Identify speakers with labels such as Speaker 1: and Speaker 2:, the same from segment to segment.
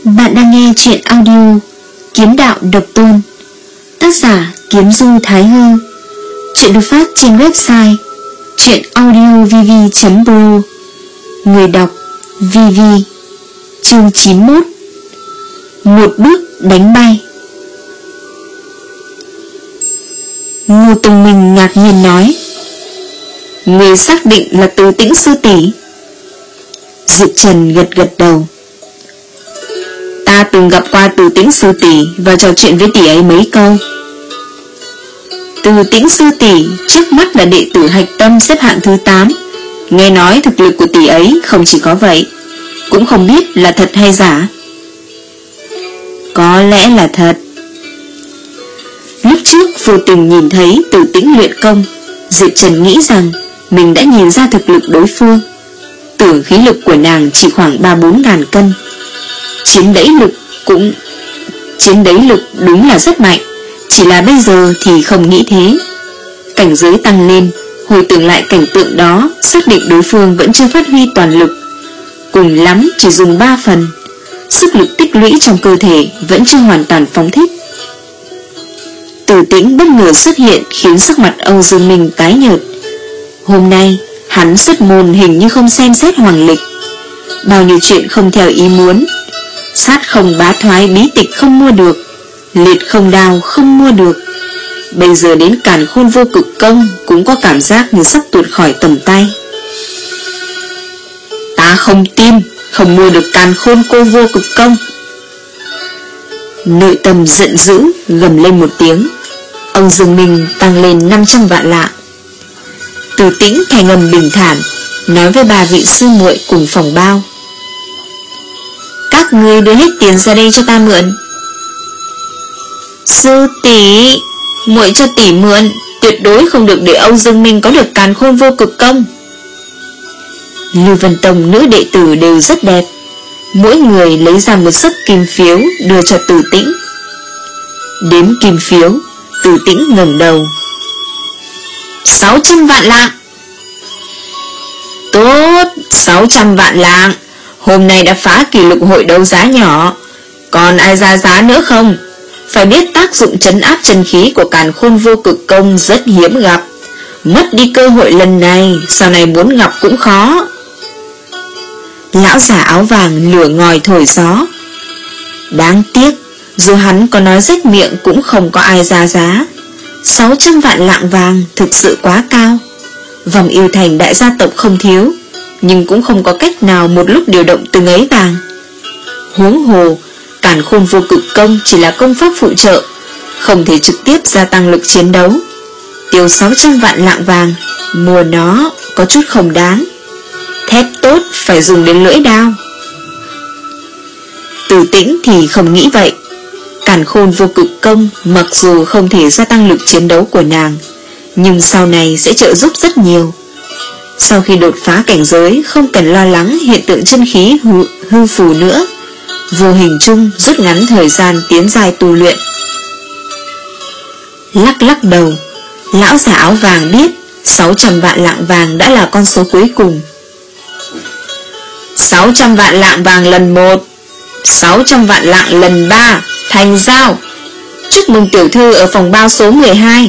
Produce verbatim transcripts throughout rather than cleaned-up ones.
Speaker 1: Bạn đang nghe chuyện audio Kiếm Đạo Độc Tôn, tác giả Kiếm Du Thái Hư. Chuyện được phát trên website chuyenaudiovv chấm pro. Người đọc vê vê. Chương chín mươi mốt. Một bước đánh bay. Ngô Tùng Minh ngạc nhiên nói: "Người xác định là Từ Tĩnh sư tỷ?" Diệp Trần gật gật đầu. "Ta từng gặp qua Từ Tĩnh sư tỷ và trò chuyện với tỷ ấy mấy câu." Từ Tĩnh sư tỷ trước mắt là đệ tử hạch tâm xếp hạng thứ tám. Nghe nói thực lực của tỷ ấy không chỉ có vậy, cũng không biết là thật hay giả. Có lẽ là thật. Lúc trước vô tình nhìn thấy Từ Tĩnh luyện công, Diệp Trần nghĩ rằng mình đã nhìn ra thực lực đối phương. Tưởng khí lực của nàng chỉ khoảng ba bốn ngàn cân. Chiến đẩy lực cũng Chiến đẩy lực đúng là rất mạnh, chỉ là bây giờ thì không nghĩ thế. Cảnh giới tăng lên, hồi tưởng lại cảnh tượng đó, xác định đối phương vẫn chưa phát huy toàn lực, cùng lắm chỉ dùng ba phần. Sức lực tích lũy trong cơ thể vẫn chưa hoàn toàn phóng thích. Từ Tĩnh bất ngờ xuất hiện khiến sắc mặt Âu Dương Minh tái nhợt. Hôm nay hắn xuất môn hình như không xem xét hoàng lịch. Bao nhiêu chuyện không theo ý muốn. Sát không bá thoái bí tịch không mua được, liệt không đao không mua được. Bây giờ đến Càn Khôn Vô Cực Công cũng có cảm giác như sắp tuột khỏi tầm tay. Ta không tin không mua được Càn Khôn Cô Vô Cực Công. Nội tâm giận dữ gầm lên một tiếng. Ông Dương Minh tăng lên năm trăm vạn lạng. Từ Tĩnh thành âm bình thản nói với bà vị sư muội cùng phòng bao: "Các ngươi đưa hết tiền ra đây cho ta mượn." "Sư tỷ, muội cho tỷ mượn, tuyệt đối không được để Âu Dương Minh có được Càn Khôn Vô Cực Công." Lưu Vân Tông nữ đệ tử đều rất đẹp, mỗi người lấy ra một sấp kim phiếu đưa cho Từ Tĩnh. Đếm kim phiếu, Từ Tĩnh ngẩng đầu. Sáu trăm vạn lạng. Tốt, sáu trăm vạn lạng. Hôm nay đã phá kỷ lục hội đấu giá nhỏ. Còn ai ra giá nữa không? Phải biết tác dụng trấn áp chân khí của Càn Khôn Vô Cực Công rất hiếm gặp. Mất đi cơ hội lần này, sau này muốn gặp cũng khó. Lão giả áo vàng lửa ngòi thổi gió. Đáng tiếc, dù hắn có nói rách miệng cũng không có ai ra giá. Sáu trăm vạn lạng vàng thực sự quá cao. Vòng yêu thành đại gia tộc không thiếu, nhưng cũng không có cách nào một lúc điều động từng ấy vàng. Huống hồ, Càn Khôn Vô Cực Công chỉ là công pháp phụ trợ, không thể trực tiếp gia tăng lực chiến đấu. Tiêu sáu trăm vạn lạng vàng mua nó có chút không đáng. Thép tốt phải dùng đến lưỡi đao. Từ Tĩnh thì không nghĩ vậy. Càn Khôn Vô Cực Công mặc dù không thể gia tăng lực chiến đấu của nàng, nhưng sau này sẽ trợ giúp rất nhiều. Sau khi đột phá cảnh giới, không cần lo lắng hiện tượng chân khí hư, hư phù nữa, vô hình chung rút ngắn thời gian tiến giai tu luyện. Lắc lắc đầu, lão giả áo vàng biết sáu trăm vạn lạng vàng đã là con số cuối cùng. Sáu trăm vạn lạng vàng lần một, sáu trăm vạn lạng lần ba, thành giao. Chúc mừng tiểu thư ở phòng bao số mười hai.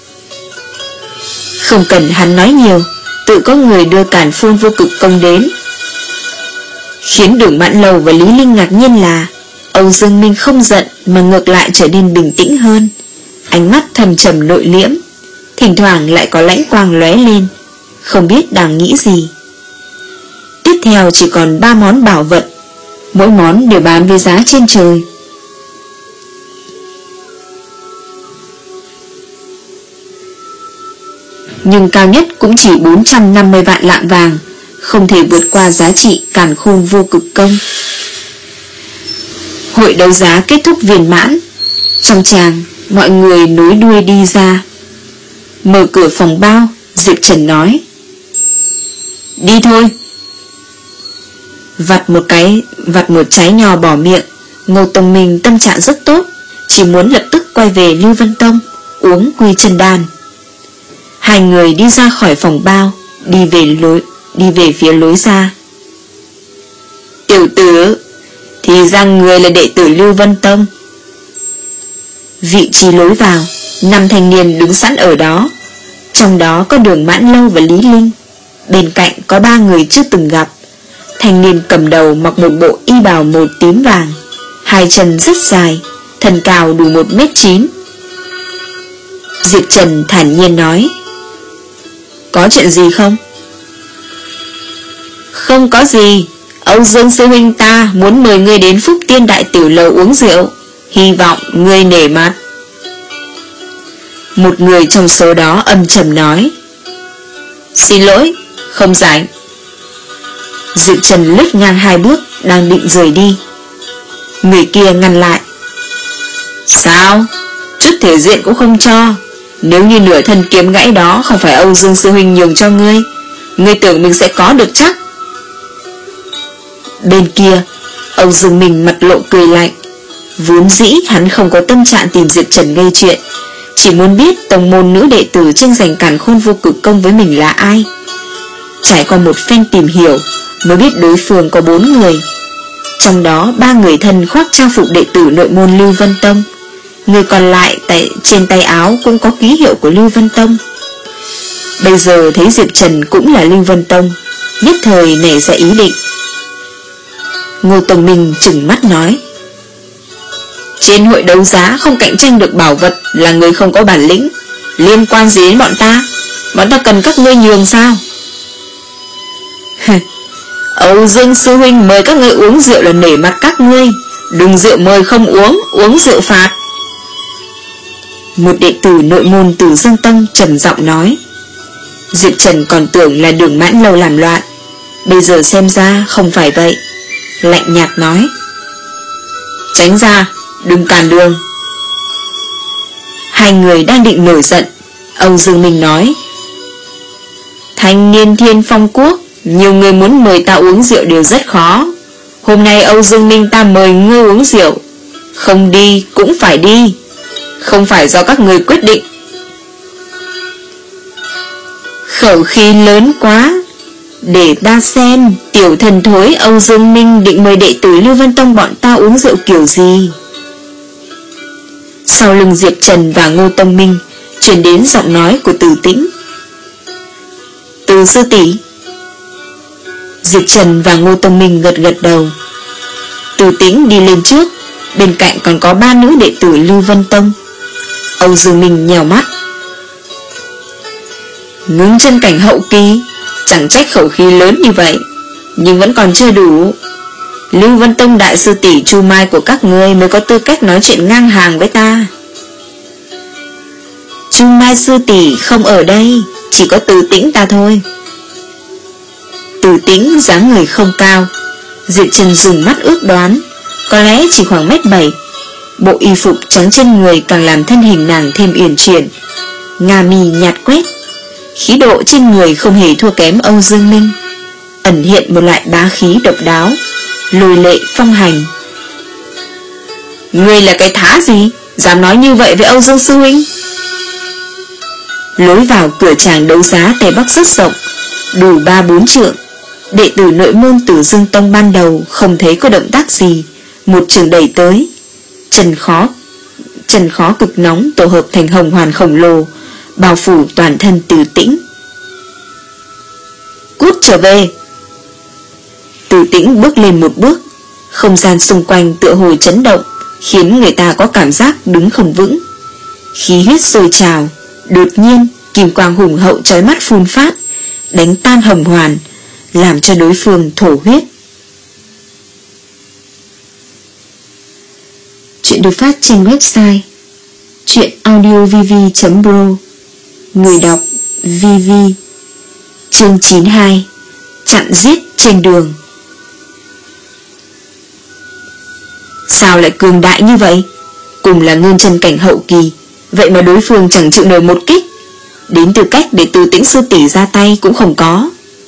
Speaker 1: Không cần hắn nói nhiều, tự có người đưa Càn Khôn Vô Cực Công đến. Khiến Đường Mãn Lầu và Lý Linh ngạc nhiên là Âu Dương Minh không giận mà ngược lại trở nên bình tĩnh hơn. Ánh mắt thầm trầm nội liễm, thỉnh thoảng lại có lãnh quang lóe lên, không biết đang nghĩ gì. Tiếp theo chỉ còn ba món bảo vật, mỗi món đều bán với giá trên trời. Nhưng cao nhất cũng chỉ bốn trăm năm mươi vạn lạng vàng, không thể vượt qua giá trị Càn Khôn Vô Cực Công. Hội đấu giá kết thúc viên mãn. Trong tràng, mọi người nối đuôi đi ra. Mở cửa phòng bao, Diệp Trần nói: "Đi thôi." Vặt một cái Vặt một trái nho bỏ miệng, Ngô Tông Minh tâm trạng rất tốt, chỉ muốn lập tức quay về Lưu Vân Tông uống Quy Chân Đan. Hai người đi ra khỏi phòng bao, đi về lối đi về phía lối ra. "Tiểu tử, thì Thì ra người là đệ tử Lưu Vân Tông. Vị trí lối vào, năm thanh niên đứng sẵn ở đó. Trong đó có Đường Mãn Lâu và Lý Linh. Bên cạnh có ba người chưa từng gặp. Thanh niên cầm đầu mặc một bộ y bào màu tím vàng, hai chân rất dài, thân cao đủ một mét chín. Diệp Trần thản nhiên nói: Có chuyện gì không? Không có gì. Âu Dương sư huynh ta muốn mời ngươi đến Phúc Tiên Đại Tiểu Lầu uống rượu, hy vọng ngươi nể mặt. Một người trong số đó âm trầm nói: Xin lỗi, không rảnh. Diệp Trần lướt ngang hai bước, đang định rời đi. Người kia ngăn lại: Sao? Chút thể diện cũng không cho. Nếu như nửa thân kiếm gãy đó không phải Âu Dương sư huynh nhường cho ngươi, ngươi tưởng mình sẽ có được chắc? Bên kia, Âu Dương Minh mặt lộ cười lạnh. Vốn dĩ hắn không có tâm trạng tìm Diệp Trần gây chuyện, chỉ muốn biết tông môn nữ đệ tử tranh giành càn khôn vô cực công với mình là ai. Trải qua một phen tìm hiểu, mới biết đối phương có bốn người. Trong đó ba người thân khoác trang phục đệ tử nội môn Lưu Vân Tông, người còn lại tại trên tay áo cũng có ký hiệu của Lưu Vân Tông. Bây giờ thấy Diệp Trần cũng là Lưu Vân Tông, nhất thời nảy ra ý định. Ngô Tông Minh trừng mắt nói: Trên hội đấu giá không cạnh tranh được bảo vật là người không có bản lĩnh, liên quan gì đến bọn ta? Bọn ta cần các ngươi nhường sao? Âu Dương sư huynh mời các ngươi uống rượu là nể mặt các ngươi, đừng rượu mời không uống, uống rượu phạt. Một đệ tử nội môn Tử Dương Tông trầm giọng nói. Diệp Trần còn tưởng là Đường Mãn Lâu làm loạn, bây giờ xem ra không phải vậy. Lạnh nhạt nói: Tránh ra, đừng cản đường. Hai người đang định nổi giận, Âu Dương Minh nói: Thanh niên Thiên Phong Quốc, nhiều người muốn mời ta uống rượu đều rất khó. Hôm nay Âu Dương Minh ta mời ngươi uống rượu, không đi cũng phải đi, không phải do các người quyết định. Khẩu khí lớn quá. Để ta xem tiểu thần thối Âu Dương Minh định mời đệ tử Lưu Vân Tông bọn ta uống rượu kiểu gì. Sau lưng Diệp Trần và Ngô Tông Minh truyền đến giọng nói của Từ Tĩnh. Từ sư tỷ. Diệp Trần và Ngô Tông Minh gật gật đầu. Từ Tĩnh đi lên trước, bên cạnh còn có ba nữ đệ tử Lưu Vân Tông. Âu Dương Minh nhèo mắt: Ngưng chân cảnh hậu kỳ, chẳng trách khẩu khí lớn như vậy, nhưng vẫn còn chưa đủ. Lưu Vân Tông đại sư tỷ Chu Mai của các ngươi mới có tư cách nói chuyện ngang hàng với ta. Chu Mai sư tỷ không ở đây, chỉ có Từ Tĩnh ta thôi. Từ Tĩnh dáng người không cao, Diệp Trần dùng mắt ước đoán, có lẽ chỉ khoảng mét bảy. Bộ y phục trắng trên người càng làm thân hình nàng thêm uyển chuyển, ngà mì nhạt quét, khí độ trên người không hề thua kém Âu Dương Minh, ẩn hiện một loại bá khí độc đáo, lôi lệ phong hành. Ngươi là cái thá gì, dám nói như vậy với Âu Dương sư huynh? Lối vào cửa tràng đấu giá Tây Bắc rất rộng, đủ ba bốn trượng. Đệ tử nội môn Tử Dương Tông ban đầu không thấy có động tác gì, một trường đẩy tới. Trần khó Trần khó cực nóng tổ hợp thành hồng hoàn khổng lồ, bao phủ toàn thân Từ Tĩnh. Cút trở về. Từ Tĩnh bước lên một bước, không gian xung quanh tựa hồ chấn động, khiến người ta có cảm giác đứng không vững. Khí huyết sôi trào, đột nhiên kim quang hùng hậu chói mắt phun phát, đánh tan hồng hoàn, làm cho đối phương thổ huyết. Chuyện được phát trên website truyện audio v v chấm pro. Người đọc vê vê. Chương chín mươi hai. Chặn giết trên đường. Sao lại cường đại như vậy? Cùng là ngưng chân cảnh hậu kỳ, vậy mà đối phương chẳng chịu nổi một kích, đến tư cách để Từ Tĩnh sư tỷ ra tay cũng không có.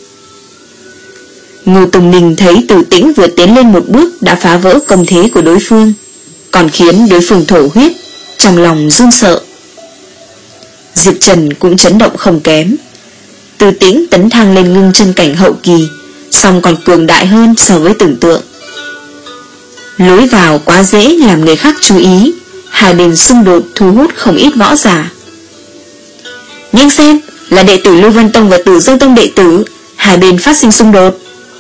Speaker 1: Ngô Tùng Ninh thấy Từ Tĩnh vừa tiến lên một bước đã phá vỡ công thế của đối phương, còn khiến đối phương thổ huyết, trong lòng run sợ. Diệp Trần cũng chấn động không kém. Từ Tĩnh tấn thăng lên ngưng chân cảnh hậu kỳ, song còn cường đại hơn so với tưởng tượng. Lối vào quá dễ làm người khác chú ý. Hai bên xung đột thu hút không ít võ giả. Nhưng xem, là đệ tử Lưu Vân Tông và Tử Dương Tông đệ tử, hai bên phát sinh xung đột.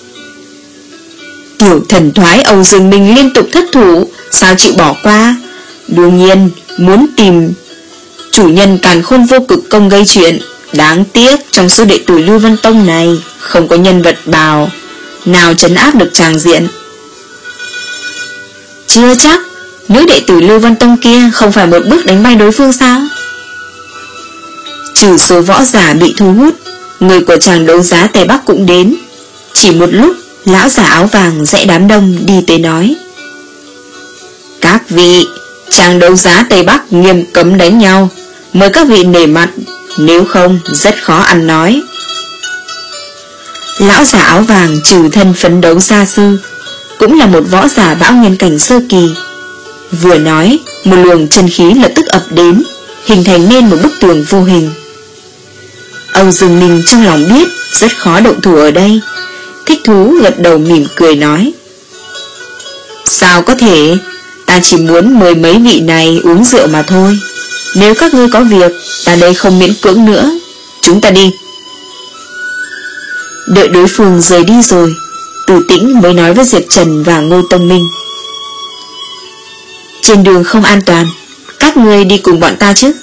Speaker 1: Tiểu thần thoái Âu Dương Minh liên tục thất thủ, sao chịu bỏ qua. Đương nhiên muốn tìm chủ nhân Càn Khôn Vô Cực Công gây chuyện. Đáng tiếc trong số đệ tử Lưu Vân Tông này không có nhân vật bào nào trấn áp được tràng diện. Chưa chắc. Nữ đệ tử Lưu Vân Tông kia không phải một bước đánh bay đối phương sao? Trừ số võ giả bị thu hút, người của tràng đấu giá Tây Bắc cũng đến. Chỉ một lúc, lão giả áo vàng dãy đám đông đi tới nói: Các vị, tràng đấu giá Tây Bắc nghiêm cấm đánh nhau, mời các vị nể mặt, nếu không rất khó ăn nói. Lão giả áo vàng trừ thân phấn đấu gia sư, cũng là một võ giả bão nhân cảnh sơ kỳ. Vừa nói, một luồng chân khí lập tức ập đến, hình thành nên một bức tường vô hình. Âu Dương Minh trong lòng biết rất khó động thủ ở đây, thích thú gật đầu mỉm cười nói: Sao có thể, ta chỉ muốn mời mấy vị này uống rượu mà thôi. Nếu các ngươi có việc, ta đây không miễn cưỡng nữa, chúng ta đi. Đợi đối phương rời đi rồi, Từ Tĩnh mới nói với Diệp Trần và Ngô Tông Minh: Trên đường không an toàn, các ngươi đi cùng bọn ta chứ.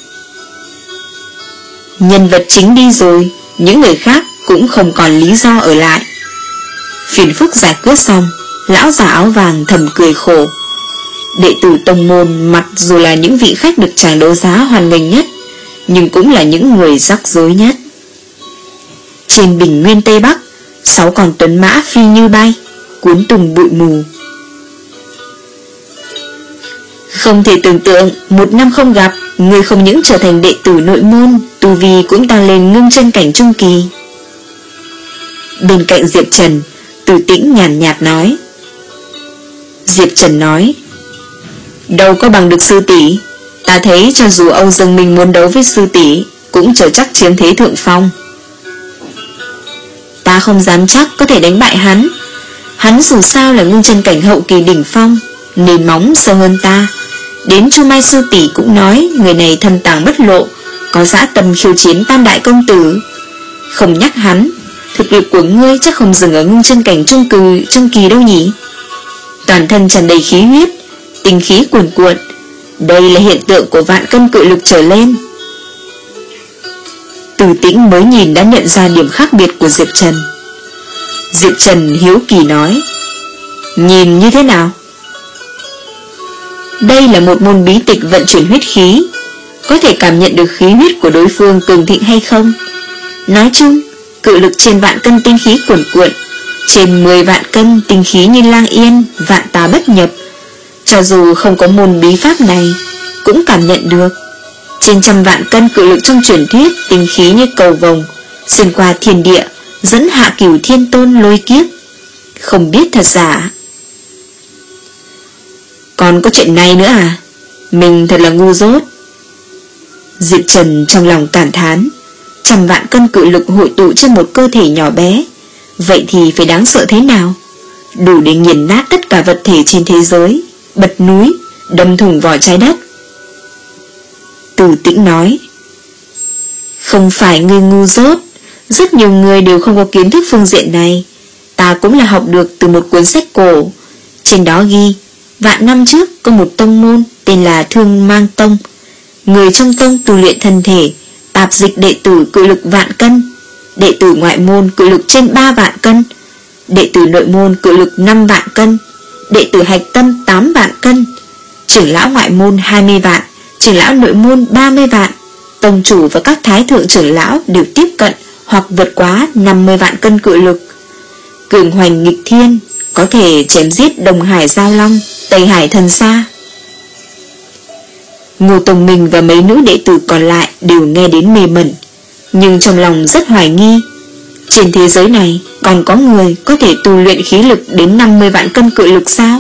Speaker 1: Nhân vật chính đi rồi, những người khác cũng không còn lý do ở lại. Phiền phức giải quyết xong, lão già áo vàng thầm cười khổ. Đệ tử tông môn mặc dù là những vị khách được tràng đấu giá hoan nghênh nhất, nhưng cũng là những người rắc rối nhất. Trên bình nguyên Tây Bắc, sáu con tuấn mã phi như bay, cuốn tung bụi mù. Không thể tưởng tượng, một năm không gặp, người không những trở thành đệ tử nội môn, tu vi cũng tăng lên ngưng chân cảnh trung kỳ. Bên cạnh Diệp Trần, Từ Tĩnh nhàn nhạt nói. Diệp Trần nói: Đâu có bằng được sư tỷ, ta thấy cho dù Âu Dương Minh muốn đấu với sư tỷ, cũng chưa chắc chiếm thế thượng phong. Ta không dám chắc có thể đánh bại hắn. Hắn dù sao là ngưng chân cảnh hậu kỳ đỉnh phong, nền móng sâu hơn ta. Đến Chu Mai sư tỷ cũng nói người này thâm tàng bất lộ, có dã tâm khiêu chiến tam đại công tử. Không nhắc hắn, thực lực của ngươi chắc không dừng ở ngưng chân cảnh trung kỳ, trung kỳ đâu nhỉ. Toàn thân tràn đầy khí huyết, tinh khí cuồn cuộn. Đây là hiện tượng của vạn cân cự lực trở lên. Từ Tĩnh mới nhìn đã nhận ra điểm khác biệt của Diệp Trần. Diệp Trần hiếu kỳ nói: Nhìn như thế nào? Đây là một môn bí tịch vận chuyển huyết khí, có thể cảm nhận được khí huyết của đối phương cường thịnh hay không. Nói chung, cự lực trên vạn cân tinh khí cuồn cuộn, trên mười vạn cân tinh khí như lang yên, vạn tà bất nhập. Cho dù không có môn bí pháp này, cũng cảm nhận được. Trên trăm vạn cân cự lực trong truyền thuyết, tinh khí như cầu vồng, xuyên qua thiên địa, dẫn hạ cửu thiên tôn lôi kiếp. Không biết thật giả. Còn có chuyện này nữa à? Mình thật là ngu dốt. Diệp Trần trong lòng cảm thán. Trăm vạn cân cự lực hội tụ trên một cơ thể nhỏ bé, vậy thì phải đáng sợ thế nào? Đủ để nghiền nát tất cả vật thể trên thế giới, bật núi, đâm thủng vỏ trái đất. Từ Tĩnh nói: Không phải ngươi ngu dốt, rất nhiều người đều không có kiến thức phương diện này. Ta cũng là học được từ một cuốn sách cổ. Trên đó ghi, vạn năm trước có một tông môn tên là Thương Mang Tông. Người trong tông tu luyện thân thể, tạp dịch đệ tử cự lực vạn cân, đệ tử ngoại môn cự lực trên ba vạn cân, đệ tử nội môn cự lực năm vạn cân, đệ tử hạch tâm tám vạn cân, trưởng lão ngoại môn hai mươi vạn, trưởng lão nội môn ba mươi vạn. Tông chủ và các thái thượng trưởng lão đều tiếp cận hoặc vượt quá năm mươi vạn cân cự lực. Cường hoành nghịch thiên, có thể chém giết Đông Hải Giao Long, Tây Hải Thần Sa. Ngô Tông Minh và mấy nữ đệ tử còn lại đều nghe đến mê mẩn, nhưng trong lòng rất hoài nghi. Trên thế giới này còn có người có thể tu luyện khí lực đến năm mươi vạn cân cự lực sao?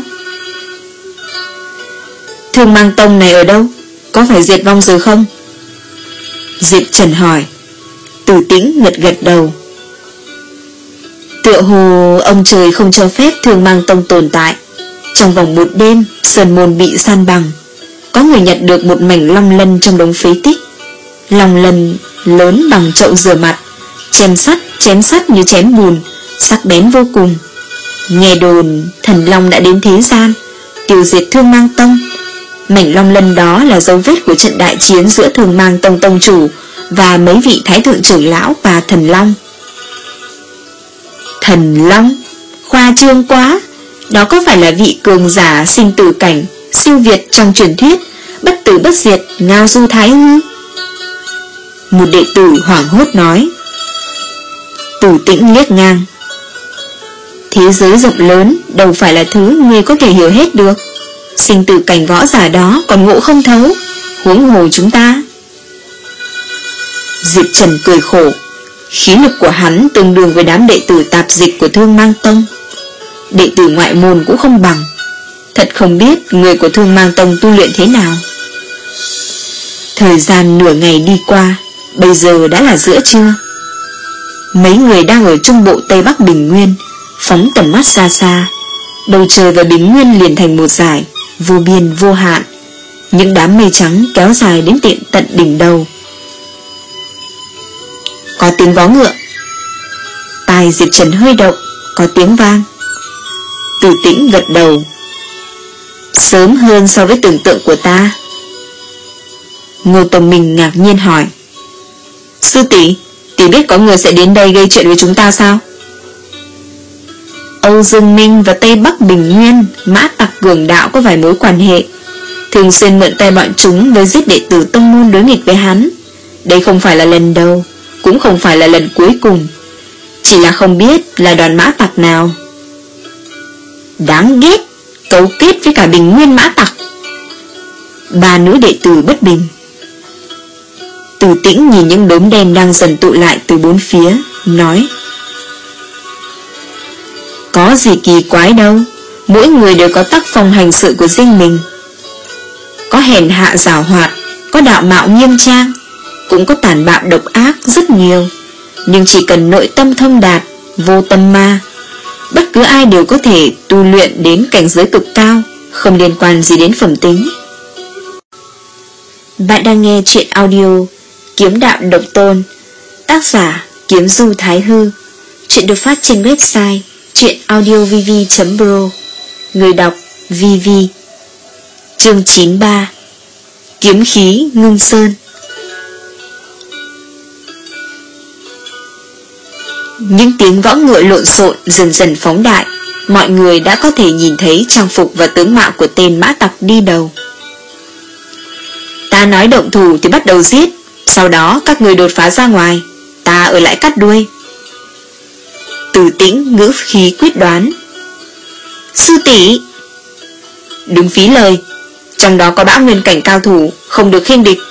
Speaker 1: Thương Mang Tông này ở đâu? Có phải diệt vong rồi không? Diệp Trần hỏi. Từ Tĩnh gật gật đầu. Tựa hồ ông trời không cho phép Thương Mang Tông tồn tại. Trong vòng một đêm, sơn môn bị san bằng. Có người nhặt được một mảnh long lân trong đống phế tích. Long lân lớn bằng chậu rửa mặt, chém sắt, chém sắt như chém bùn, sắc bén vô cùng. Nghe đồn thần long đã đến thế gian, tiêu diệt Thương Mang Tông. Mảnh long lân đó là dấu vết của trận đại chiến giữa Thương Mang Tông tông chủ và mấy vị thái thượng trưởng lão và thần long. Thần long? Khoa trương quá. Đó có phải là vị cường giả sinh tử cảnh siêu việt trong truyền thuyết bất tử bất diệt Ngao Du Thái Hư? Một đệ tử hoảng hốt nói. Tử Tĩnh liếc ngang. Thế giới rộng lớn đâu phải là thứ ngươi có thể hiểu hết được. Sinh tử cảnh võ giả đó còn ngộ không thấu, huống hồ chúng ta. Diệp Trần cười khổ. Khí lực của hắn tương đương với đám đệ tử tạp dịch của Thương Mang Tông. Đệ tử ngoại môn cũng không bằng. Thật không biết người của Thương Mang Tông tu luyện thế nào. Thời gian nửa ngày đi qua, bây giờ đã là giữa trưa. Mấy người đang ở trung bộ Tây Bắc Bình Nguyên, phóng tầm mắt xa xa. Bầu trời và Bình Nguyên liền thành một dải, vô biên vô hạn. Những đám mây trắng kéo dài đến tiện tận đỉnh đầu. Có tiếng vó ngựa. Tai Diệp Trần hơi động, có tiếng vang. Tử Tĩnh gật đầu. Sớm hơn so với tưởng tượng của ta. Ngô Tông Minh ngạc nhiên hỏi. Sư tỷ, tỷ biết có người sẽ đến đây gây chuyện với chúng ta sao? Âu Dương Minh và Tây Bắc Bình Nguyên, mã tặc cường đạo có vài mối quan hệ, thường xuyên mượn tay bọn chúng với giết đệ tử tông môn đối nghịch với hắn. Đây không phải là lần đầu, cũng không phải là lần cuối cùng. Chỉ là không biết là đoàn mã tặc nào. Đáng ghét, cấu kết với cả Bình Nguyên mã tặc. Ba nữ đệ tử bất bình. Tử Tĩnh nhìn những đốm đen đang dần tụ lại từ bốn phía, nói. Có gì kỳ quái đâu, mỗi người đều có tác phong hành sự của riêng mình. Có hèn hạ giảo hoạt, có đạo mạo nghiêm trang, cũng có tàn bạo độc ác rất nhiều. Nhưng chỉ cần nội tâm thông đạt, vô tâm ma, bất cứ ai đều có thể tu luyện đến cảnh giới cực cao, không liên quan gì đến phẩm tính. Bạn đang nghe chuyện audio Kiếm Đạo Độc Tôn, tác giả Kiếm Du Thái Hư. Chuyện được phát trên website truyện audio v v chấm pro. Người đọc vê vê. Chương chín mươi ba. Kiếm khí ngưng sơn. Những tiếng võ ngựa lộn xộn dần dần phóng đại. Mọi người đã có thể nhìn thấy trang phục và tướng mạo của tên mã tặc đi đầu. Ta nói động thủ thì bắt đầu giết, sau đó các người đột phá ra ngoài, ta ở lại cắt đuôi. Tử Tĩnh ngữ khí quyết đoán. Sư tỷ, đừng phí lời, trong đó có bão nguyên cảnh cao thủ, không được khinh địch.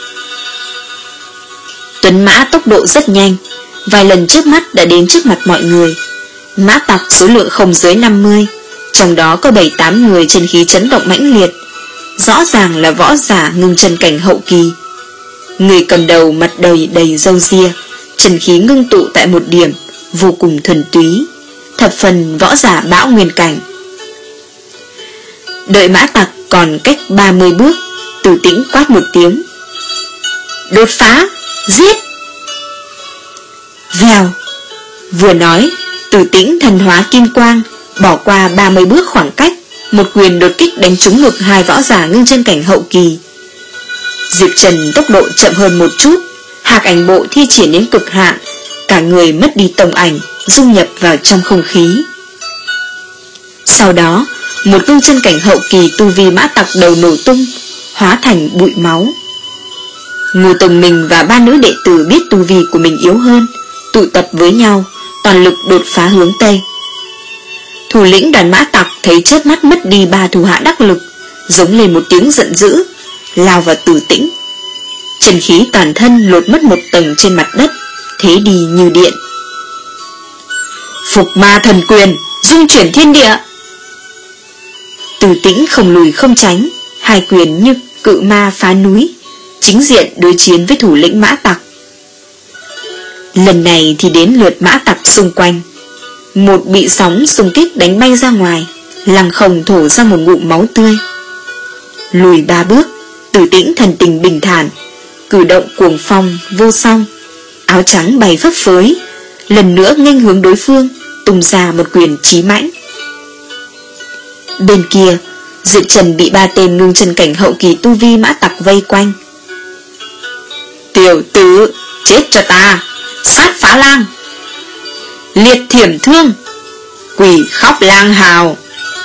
Speaker 1: Tuấn mã tốc độ rất nhanh, vài lần trước mắt đã đến trước mặt mọi người. Mã tặc số lượng không dưới năm mươi, trong đó có bảy tám người chân khí chấn động mãnh liệt, rõ ràng là võ giả ngưng chân cảnh hậu kỳ. Người cầm đầu mặt đầy đầy râu ria, chân khí ngưng tụ tại một điểm, vô cùng thuần túy, thập phần võ giả bão nguyên cảnh. Đợi mã tặc còn cách ba mươi bước, Tử Tĩnh quát một tiếng. Đột phá, giết! Vèo! Vừa nói, Tử Tĩnh thần hóa kim quang, bỏ qua ba mươi bước khoảng cách, một quyền đột kích đánh trúng ngực hai võ giả ngưng chân cảnh hậu kỳ. Diệp Trần tốc độ chậm hơn một chút, hạc ảnh bộ thi triển đến cực hạn, cả người mất đi tổng ảnh, dung nhập vào trong không khí. Sau đó, một ngưng chân cảnh hậu kỳ tu vi mã tặc đầu nổ tung, hóa thành bụi máu. Ngô Tông Minh và ba nữ đệ tử biết tu vi của mình yếu hơn, tụ tập với nhau, toàn lực đột phá hướng Tây. Thủ lĩnh đoàn mã tặc thấy chớp mắt mất đi ba thủ hạ đắc lực, giống lên một tiếng giận dữ, lao vào Tử Tĩnh. Chân khí toàn thân lột mất một tầng trên mặt đất, thế đi như điện. Phục ma thần quyền, dung chuyển thiên địa. Tử Tĩnh không lùi không tránh, hai quyền như cự ma phá núi, chính diện đối chiến với thủ lĩnh mã tặc. Lần này thì đến lượt mã tặc xung quanh. Một bị sóng xung kích đánh bay ra ngoài, Lăng Không thổ ra một ngụm máu tươi. Lùi ba bước, Tử Tĩnh thần tình bình thản, cử động cuồng phong vô song, áo trắng bay phấp phới, lần nữa nghênh hướng đối phương, tung ra một quyền chí mãnh. Bên kia, Diệp Trần bị ba tên ngưng chân cảnh hậu kỳ tu vi mã tặc vây quanh. Tiểu tử, chết cho ta! Sát phá lang! Liệt thiểm thương! Quỷ khóc lang hào!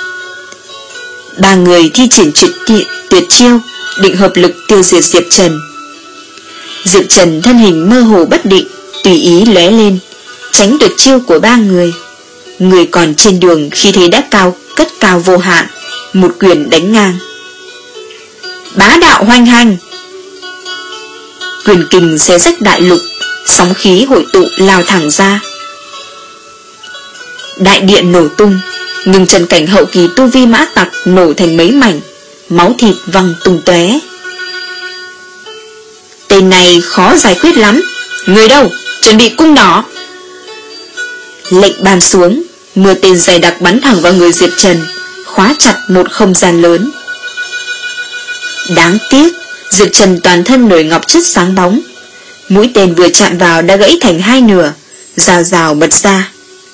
Speaker 1: Ba người thi triển tuyệt, tuyệt chiêu, định hợp lực tiêu diệt Diệp Trần. Diệp Trần thân hình mơ hồ bất định, tùy ý lóe lên, tránh được chiêu của ba người. Người còn trên đường khi thế đã cao cất cao vô hạn, một quyền đánh ngang. Bá đạo hoành hành! Quyền kình xé rách đại lục, sóng khí hội tụ lao thẳng ra. Đại điện nổ tung, nhưng trần cảnh hậu kỳ tu vi mã tặc nổ thành mấy mảnh, máu thịt văng tung tóe. Tên này khó giải quyết lắm. Người đâu? Chuẩn bị cung nỏ. Lệnh ban xuống, mưa tên dày đặc bắn thẳng vào người Diệp Trần, khóa chặt một không gian lớn. Đáng tiếc, Diệp Trần toàn thân nổi ngọc chất sáng bóng, mũi tên vừa chạm vào đã gãy thành hai nửa, rào rào bật ra.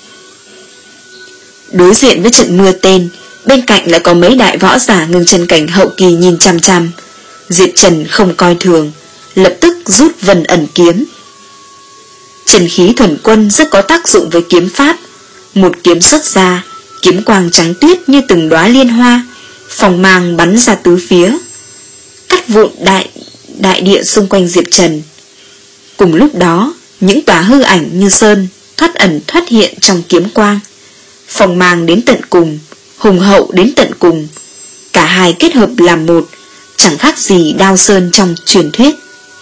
Speaker 1: Đối diện với trận mưa tên, bên cạnh lại có mấy đại võ giả ngưng chân cảnh hậu kỳ nhìn chăm chăm. Diệp Trần không coi thường, lập tức rút vân ẩn kiếm. Trần khí thuần quân rất có tác dụng với kiếm pháp. Một kiếm xuất ra, kiếm quang trắng tuyết như từng đóa liên hoa, phòng mang bắn ra tứ phía, cắt vụn đại, đại địa xung quanh Diệp Trần. Cùng lúc đó, những tòa hư ảnh như sơn thoát ẩn thoát hiện trong kiếm quang, phòng mang đến tận cùng, hùng hậu đến tận cùng, cả hai kết hợp làm một, chẳng khác gì đao sơn trong truyền thuyết.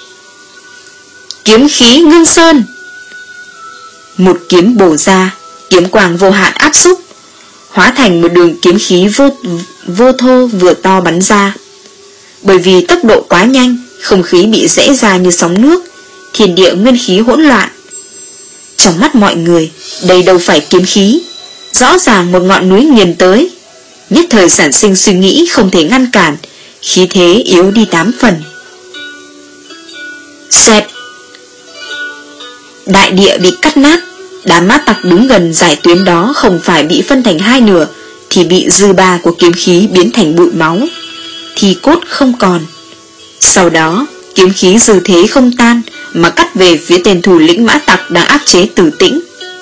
Speaker 1: Kiếm khí ngưng sơn! Một kiếm bổ ra, kiếm quang vô hạn áp xúc, hóa thành một đường kiếm khí vô, vô thô vừa to bắn ra. Bởi vì tốc độ quá nhanh, không khí bị rẽ ra như sóng nước, thiên địa nguyên khí hỗn loạn. Trong mắt mọi người, đây đâu phải kiếm khí, rõ ràng một ngọn núi nghiền tới. Nhất thời sản sinh suy nghĩ không thể ngăn cản, khí thế yếu đi tám phần. Xẹt! Đại địa bị cắt nát, đám mã tặc đứng gần giải tuyến đó không phải bị phân thành hai nửa, thì bị dư ba của kiếm khí biến thành bụi máu, thì cốt không còn. Sau đó, kiếm khí dư thế không tan, mà cắt về phía tên thủ lĩnh mã tặc đang áp chế Tử Tĩnh.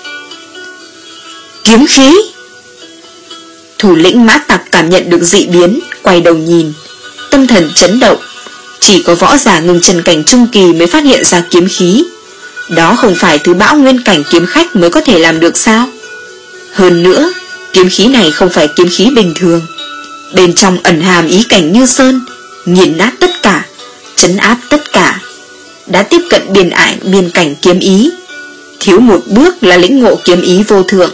Speaker 1: Kiếm khí! Thủ lĩnh mã tặc cảm nhận được dị biến, quay đầu nhìn, tâm thần chấn động. Chỉ có võ giả ngưng chân cảnh trung kỳ mới phát hiện ra kiếm khí. Đó không phải thứ bão nguyên cảnh kiếm khách mới có thể làm được sao? Hơn nữa, kiếm khí này không phải kiếm khí bình thường. Bên trong ẩn hàm ý cảnh như sơn, nghiền nát tất cả, trấn áp tất cả, đã tiếp cận biên ải biên cảnh kiếm ý. Thiếu một bước là lĩnh ngộ kiếm ý vô thượng.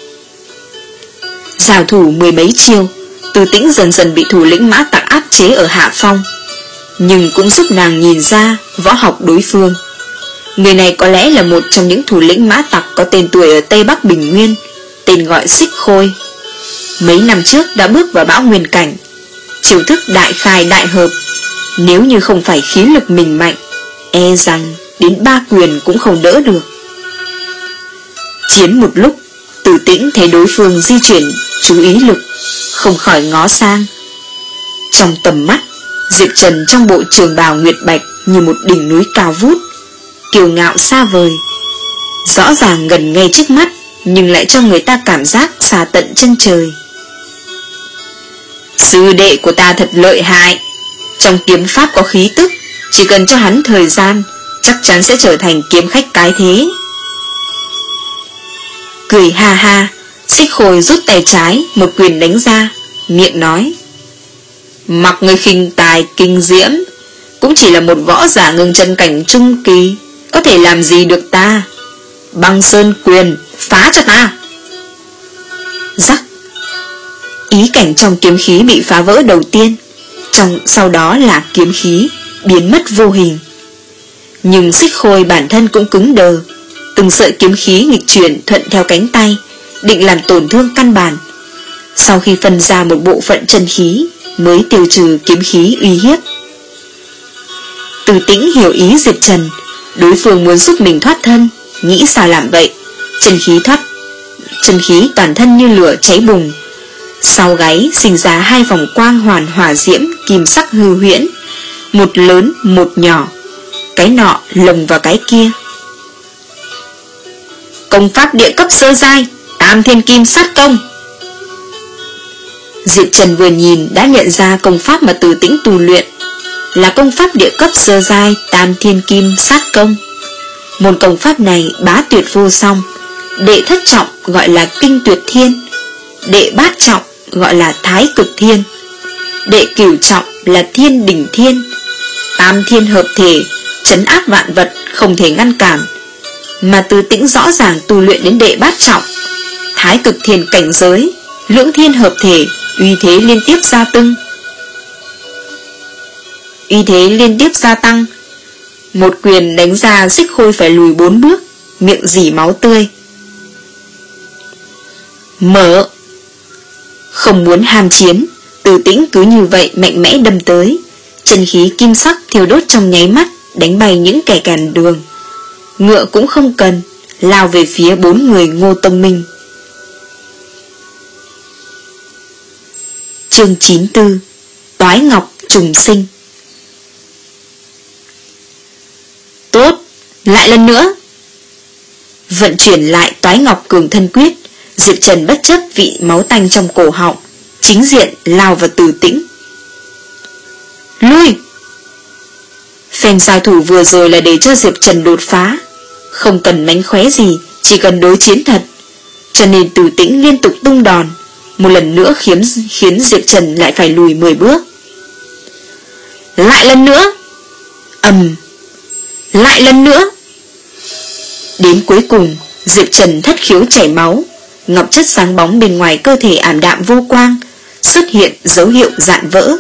Speaker 1: Giao thủ mười mấy chiêu, Từ Tĩnh dần dần bị thủ lĩnh mã tặc áp chế ở hạ phong, nhưng cũng giúp nàng nhìn ra võ học đối phương. Người này có lẽ là một trong những thủ lĩnh mã tặc có tên tuổi ở Tây Bắc Bình Nguyên, tên gọi Xích Khôi. Mấy năm trước đã bước vào bão nguyên cảnh, chiêu thức đại khai đại hợp. Nếu như không phải khí lực mình mạnh, e rằng đến ba quyền cũng không đỡ được. Chiến một lúc, Tử Tĩnh thấy đối phương di chuyển chú ý lực, không khỏi ngó sang. Trong tầm mắt, Diệp Trần trong bộ trường bào nguyệt bạch như một đỉnh núi cao vút, kiêu ngạo xa vời, rõ ràng gần ngay trước mắt, nhưng lại cho người ta cảm giác xa tận chân trời. Sư đệ của ta thật lợi hại, trong kiếm pháp có khí tức, chỉ cần cho hắn thời gian, chắc chắn sẽ trở thành kiếm khách cái thế. Cười ha ha, Xích Khôi rút tay trái, một quyền đánh ra, miệng nói: mặc người khinh tài kinh diễm, cũng chỉ là một võ giả ngưng chân cảnh trung kỳ, có thể làm gì được ta? Băng sơn quyền, phá cho ta! Rắc! Ý cảnh trong kiếm khí bị phá vỡ đầu tiên, trong sau đó là kiếm khí biến mất vô hình. Nhưng Xích Khôi bản thân cũng cứng đờ, từng sợi kiếm khí nghịch chuyển thuận theo cánh tay, định làm tổn thương căn bản. Sau khi phân ra một bộ phận chân khí mới tiêu trừ kiếm khí uy hiếp. Từ Tĩnh hiểu ý Diệp Trần, đối phương muốn giúp mình thoát thân, nghĩ sao làm vậy. Chân khí thoát Chân khí toàn thân như lửa cháy bùng. Sau gáy sinh ra hai vòng quang hoàn hỏa diễm kim sắc hư huyễn, một lớn một nhỏ, cái nọ lồng vào cái kia. Công pháp địa cấp sơ giai, Tam Thiên Kim Sát Công. Diệp Trần vừa nhìn đã nhận ra công pháp mà Từ Tĩnh tu luyện là công pháp địa cấp sơ giai Tam Thiên Kim Sát Công. Môn công pháp này bá tuyệt vô song. Đệ thất trọng gọi là Kinh Tuyệt Thiên, đệ bát trọng gọi là Thái Cực Thiên, đệ cửu trọng là Thiên Đỉnh Thiên. Tam thiên hợp thể, trấn áp vạn vật, không thể ngăn cản. Mà Từ Tĩnh rõ ràng tu luyện đến đệ bát trọng, Thái Cực Thiên cảnh giới, lưỡng thiên hợp thể, uy thế liên tiếp gia tăng. Uy thế liên tiếp gia tăng. Một quyền đánh ra, Xích Khôi phải lùi bốn bước, miệng rỉ máu tươi. Mở. Không muốn ham chiến, Từ Tĩnh cứ như vậy mạnh mẽ đâm tới. Chân khí kim sắc thiêu đốt trong nháy mắt, đánh bay những kẻ cản đường. Ngựa cũng không cần, lao về phía bốn người Ngô Tông Minh. Chương chín mươi tư. Toái Ngọc Trùng Sinh. Tốt, lại lần nữa. Vận chuyển lại Toái Ngọc Cường Thân Quyết, Diệp Trần bất chấp vị máu tanh trong cổ họng, chính diện lao vào Từ Tĩnh. Lui! Phen giao thủ vừa rồi là để cho Diệp Trần đột phá, không cần mánh khóe gì, chỉ cần đối chiến thật. Cho nên Từ Tĩnh liên tục tung đòn, một lần nữa khiến, khiến Diệp Trần lại phải lùi mười bước. Lại lần nữa! Ầm! Lại lần nữa! Đến cuối cùng, Diệp Trần thất khiếu chảy máu, ngọc chất sáng bóng bên ngoài cơ thể ảm đạm vô quang, xuất hiện dấu hiệu rạn vỡ.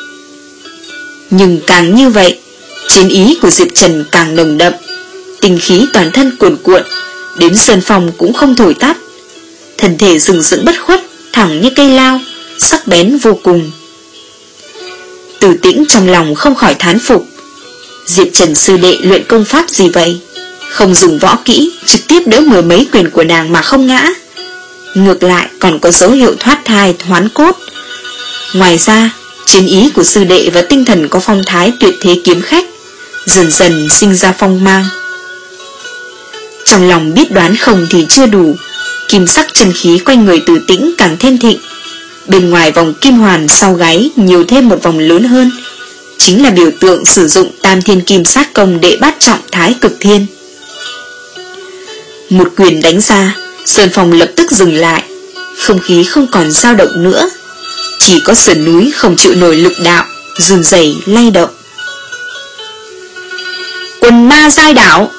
Speaker 1: Nhưng càng như vậy, chiến ý của Diệp Trần càng nồng đậm, tinh khí toàn thân cuồn cuộn, đến sơn phong cũng không thổi tắt. Thân thể sừng sững bất khuất, thẳng như cây lao, sắc bén vô cùng. Từ Tĩnh trong lòng không khỏi thán phục. Diệp Trần sư đệ luyện công pháp gì vậy? Không dùng võ kỹ, trực tiếp đỡ mười mấy quyền của nàng mà không ngã. Ngược lại còn có dấu hiệu thoát thai hoán cốt. Ngoài ra, chiến ý của sư đệ và tinh thần có phong thái tuyệt thế kiếm khách, dần dần sinh ra phong mang. Trong lòng biết đoán không thì chưa đủ, kim sắc chân khí quanh người Từ Tĩnh càng thêm thịnh. Bên ngoài vòng kim hoàn sau gáy nhiều thêm một vòng lớn hơn, chính là biểu tượng sử dụng Tam Thiên Kim Sát Công đệ bát trọng Thái Cực Thiên. Một quyền đánh ra, sơn phong lập tức dừng lại, không khí không còn dao động nữa, chỉ có sườn núi không chịu nổi lực đạo, run rẩy lay động. Quần ma giai đảo.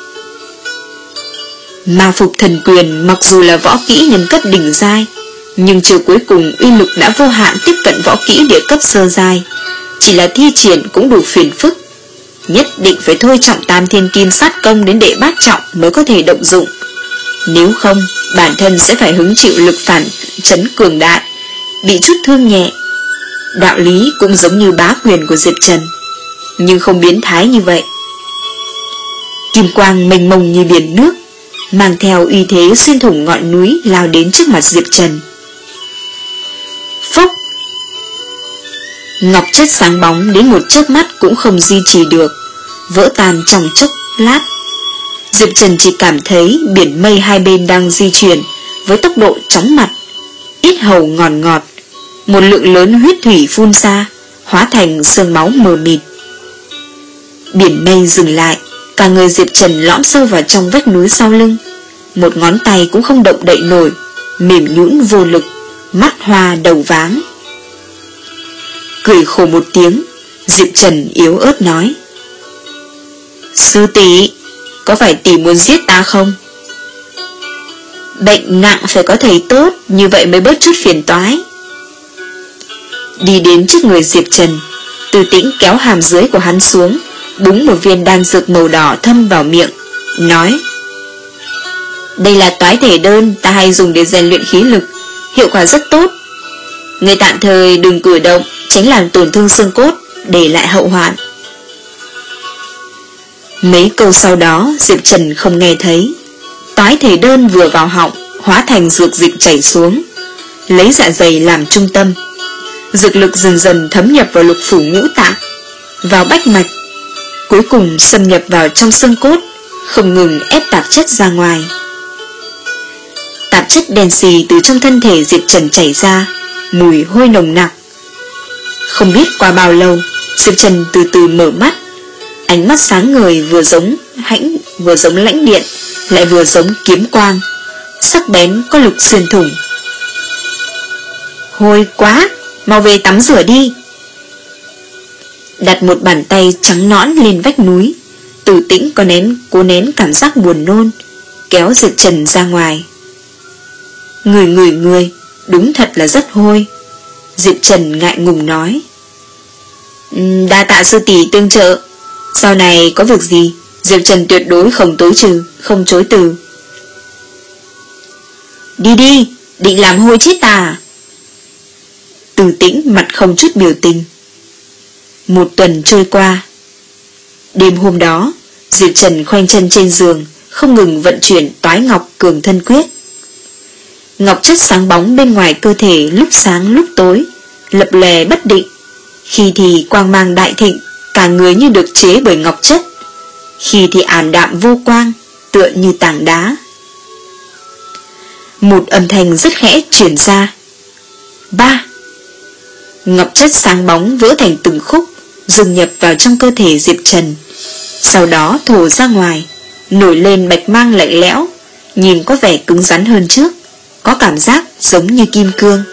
Speaker 1: Ma Phục Thần Quyền mặc dù là võ kỹ nhân cấp đỉnh giai, nhưng chiều cuối cùng uy lực đã vô hạn tiếp cận võ kỹ địa cấp sơ giai, chỉ là thi triển cũng đủ phiền phức, nhất định phải thôi trọng Tam Thiên Kim Sát Công đến đệ bát trọng mới có thể động dụng. Nếu không, bản thân sẽ phải hứng chịu lực phản chấn cường đại, bị chút thương nhẹ. Đạo lý cũng giống như bá quyền của Diệp Trần, nhưng không biến thái như vậy. Kim quang mênh mông như biển nước, mang theo uy thế xuyên thủng ngọn núi lao đến trước mặt Diệp Trần. Phốc! Ngọc chất sáng bóng đến một chớp mắt cũng không duy trì được, vỡ tan trong chốc lát. Diệp Trần chỉ cảm thấy biển mây hai bên đang di chuyển với tốc độ chóng mặt, ít hầu ngọt ngọt, một lượng lớn huyết thủy phun ra, hóa thành sương máu mờ mịt. Biển mây dừng lại, cả người Diệp Trần lõm sâu vào trong vách núi sau lưng, một ngón tay cũng không động đậy nổi, mềm nhũn vô lực, mắt hoa đầu váng. Cười khổ một tiếng, Diệp Trần yếu ớt nói: Sư tỷ, có phải tỷ muốn giết ta không? Bệnh nặng phải có thầy tốt, như vậy mới bớt chút phiền toái. Đi đến trước người Diệp Trần, Từ Tĩnh kéo hàm dưới của hắn xuống, búng một viên đan dược màu đỏ thâm vào miệng, nói: Đây là toái thể đơn ta hay dùng để rèn luyện khí lực, hiệu quả rất tốt. Người tạm thời đừng cử động, tránh làm tổn thương xương cốt, để lại hậu hoạn. Mấy câu sau đó Diệp Trần không nghe thấy. Toái thể đơn vừa vào họng hóa thành dược dịch chảy xuống, lấy dạ dày làm trung tâm. Dược lực dần dần thấm nhập vào lục phủ ngũ tạng, vào bách mạch, cuối cùng xâm nhập vào trong xương cốt, không ngừng ép tạp chất ra ngoài. Tạp chất đen xì từ trong thân thể Diệp Trần chảy ra, mùi hôi nồng nặc. Không biết qua bao lâu, Diệp Trần từ từ mở mắt. Ánh mắt sáng ngời, vừa giống hãnh, vừa giống lãnh điện, lại vừa giống kiếm quang, sắc bén có lực xuyên thủng. Hôi quá, mau về tắm rửa đi. Đặt một bàn tay trắng nõn lên vách núi, Từ Tĩnh có nén cố nén cảm giác buồn nôn, kéo Diệp Trần ra ngoài. Người người người, đúng thật là rất hôi. Diệp Trần ngại ngùng nói. Đa tạ sư tỷ tương trợ, sau này có việc gì Diệp Trần tuyệt đối không tối trừ, không chối từ. Đi đi, định làm hôi chết ta. Từ Tĩnh mặt không chút biểu tình. Một tuần trôi qua. Đêm hôm đó, Diệp Trần khoanh chân trên giường, không ngừng vận chuyển Toái Ngọc Cường Thân Quyết. Ngọc chất sáng bóng bên ngoài cơ thể lúc sáng lúc tối, lập lè bất định. Khi thì quang mang đại thịnh, cả người như được chế bởi ngọc chất, khi thì ảm đạm vô quang, tựa như tảng đá. Một âm thanh rất khẽ truyền ra. Ba. Ngọc chất sáng bóng vỡ thành từng khúc, dung nhập vào trong cơ thể Diệp Trần, sau đó thổ ra ngoài, nổi lên bạch mang lạnh lẽo, nhìn có vẻ cứng rắn hơn trước, có cảm giác giống như kim cương.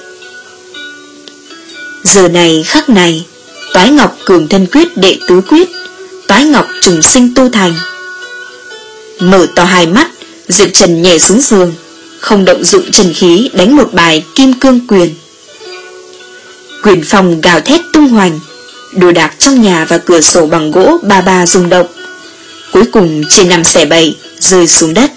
Speaker 1: Giờ này khắc này, Toái Ngọc Cường Thân Quyết đệ tứ quyết, Toái Ngọc trùng sinh tu thành. Mở to hai mắt, Diệp Trần nhảy xuống giường, không động dụng trần khí đánh một bài kim cương quyền. Quyền phong gào thét tung hoành, đồ đạc trong nhà và cửa sổ bằng gỗ ba ba rung động, cuối cùng chia năm xẻ bảy rơi xuống đất.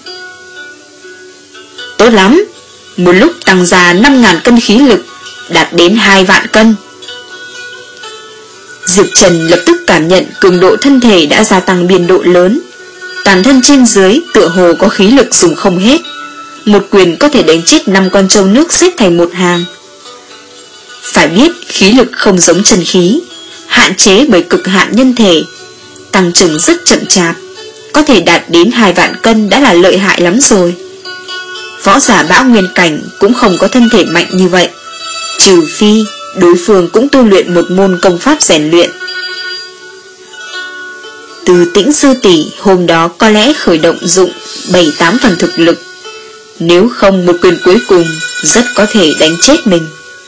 Speaker 1: Tốt lắm, một lúc tăng ra năm ngàn cân khí lực, đạt đến hai vạn cân. Diệp Trần lập tức cảm nhận cường độ thân thể đã gia tăng biên độ lớn, toàn thân trên dưới tựa hồ có khí lực dùng không hết, một quyền có thể đánh chết năm con trâu nước xếp thành một hàng. Phải biết khí lực không giống chân khí, hạn chế bởi cực hạn nhân thể, tăng trưởng rất chậm chạp, có thể đạt đến hai vạn cân đã là lợi hại lắm rồi. Võ giả bão nguyên cảnh cũng không có thân thể mạnh như vậy, trừ phi đối phương cũng tu luyện một môn công pháp rèn luyện. Từ Tĩnh sư tỷ hôm đó có lẽ khởi động dụng bảy tám phần thực lực, nếu không một quyền cuối cùng rất có thể đánh chết mình.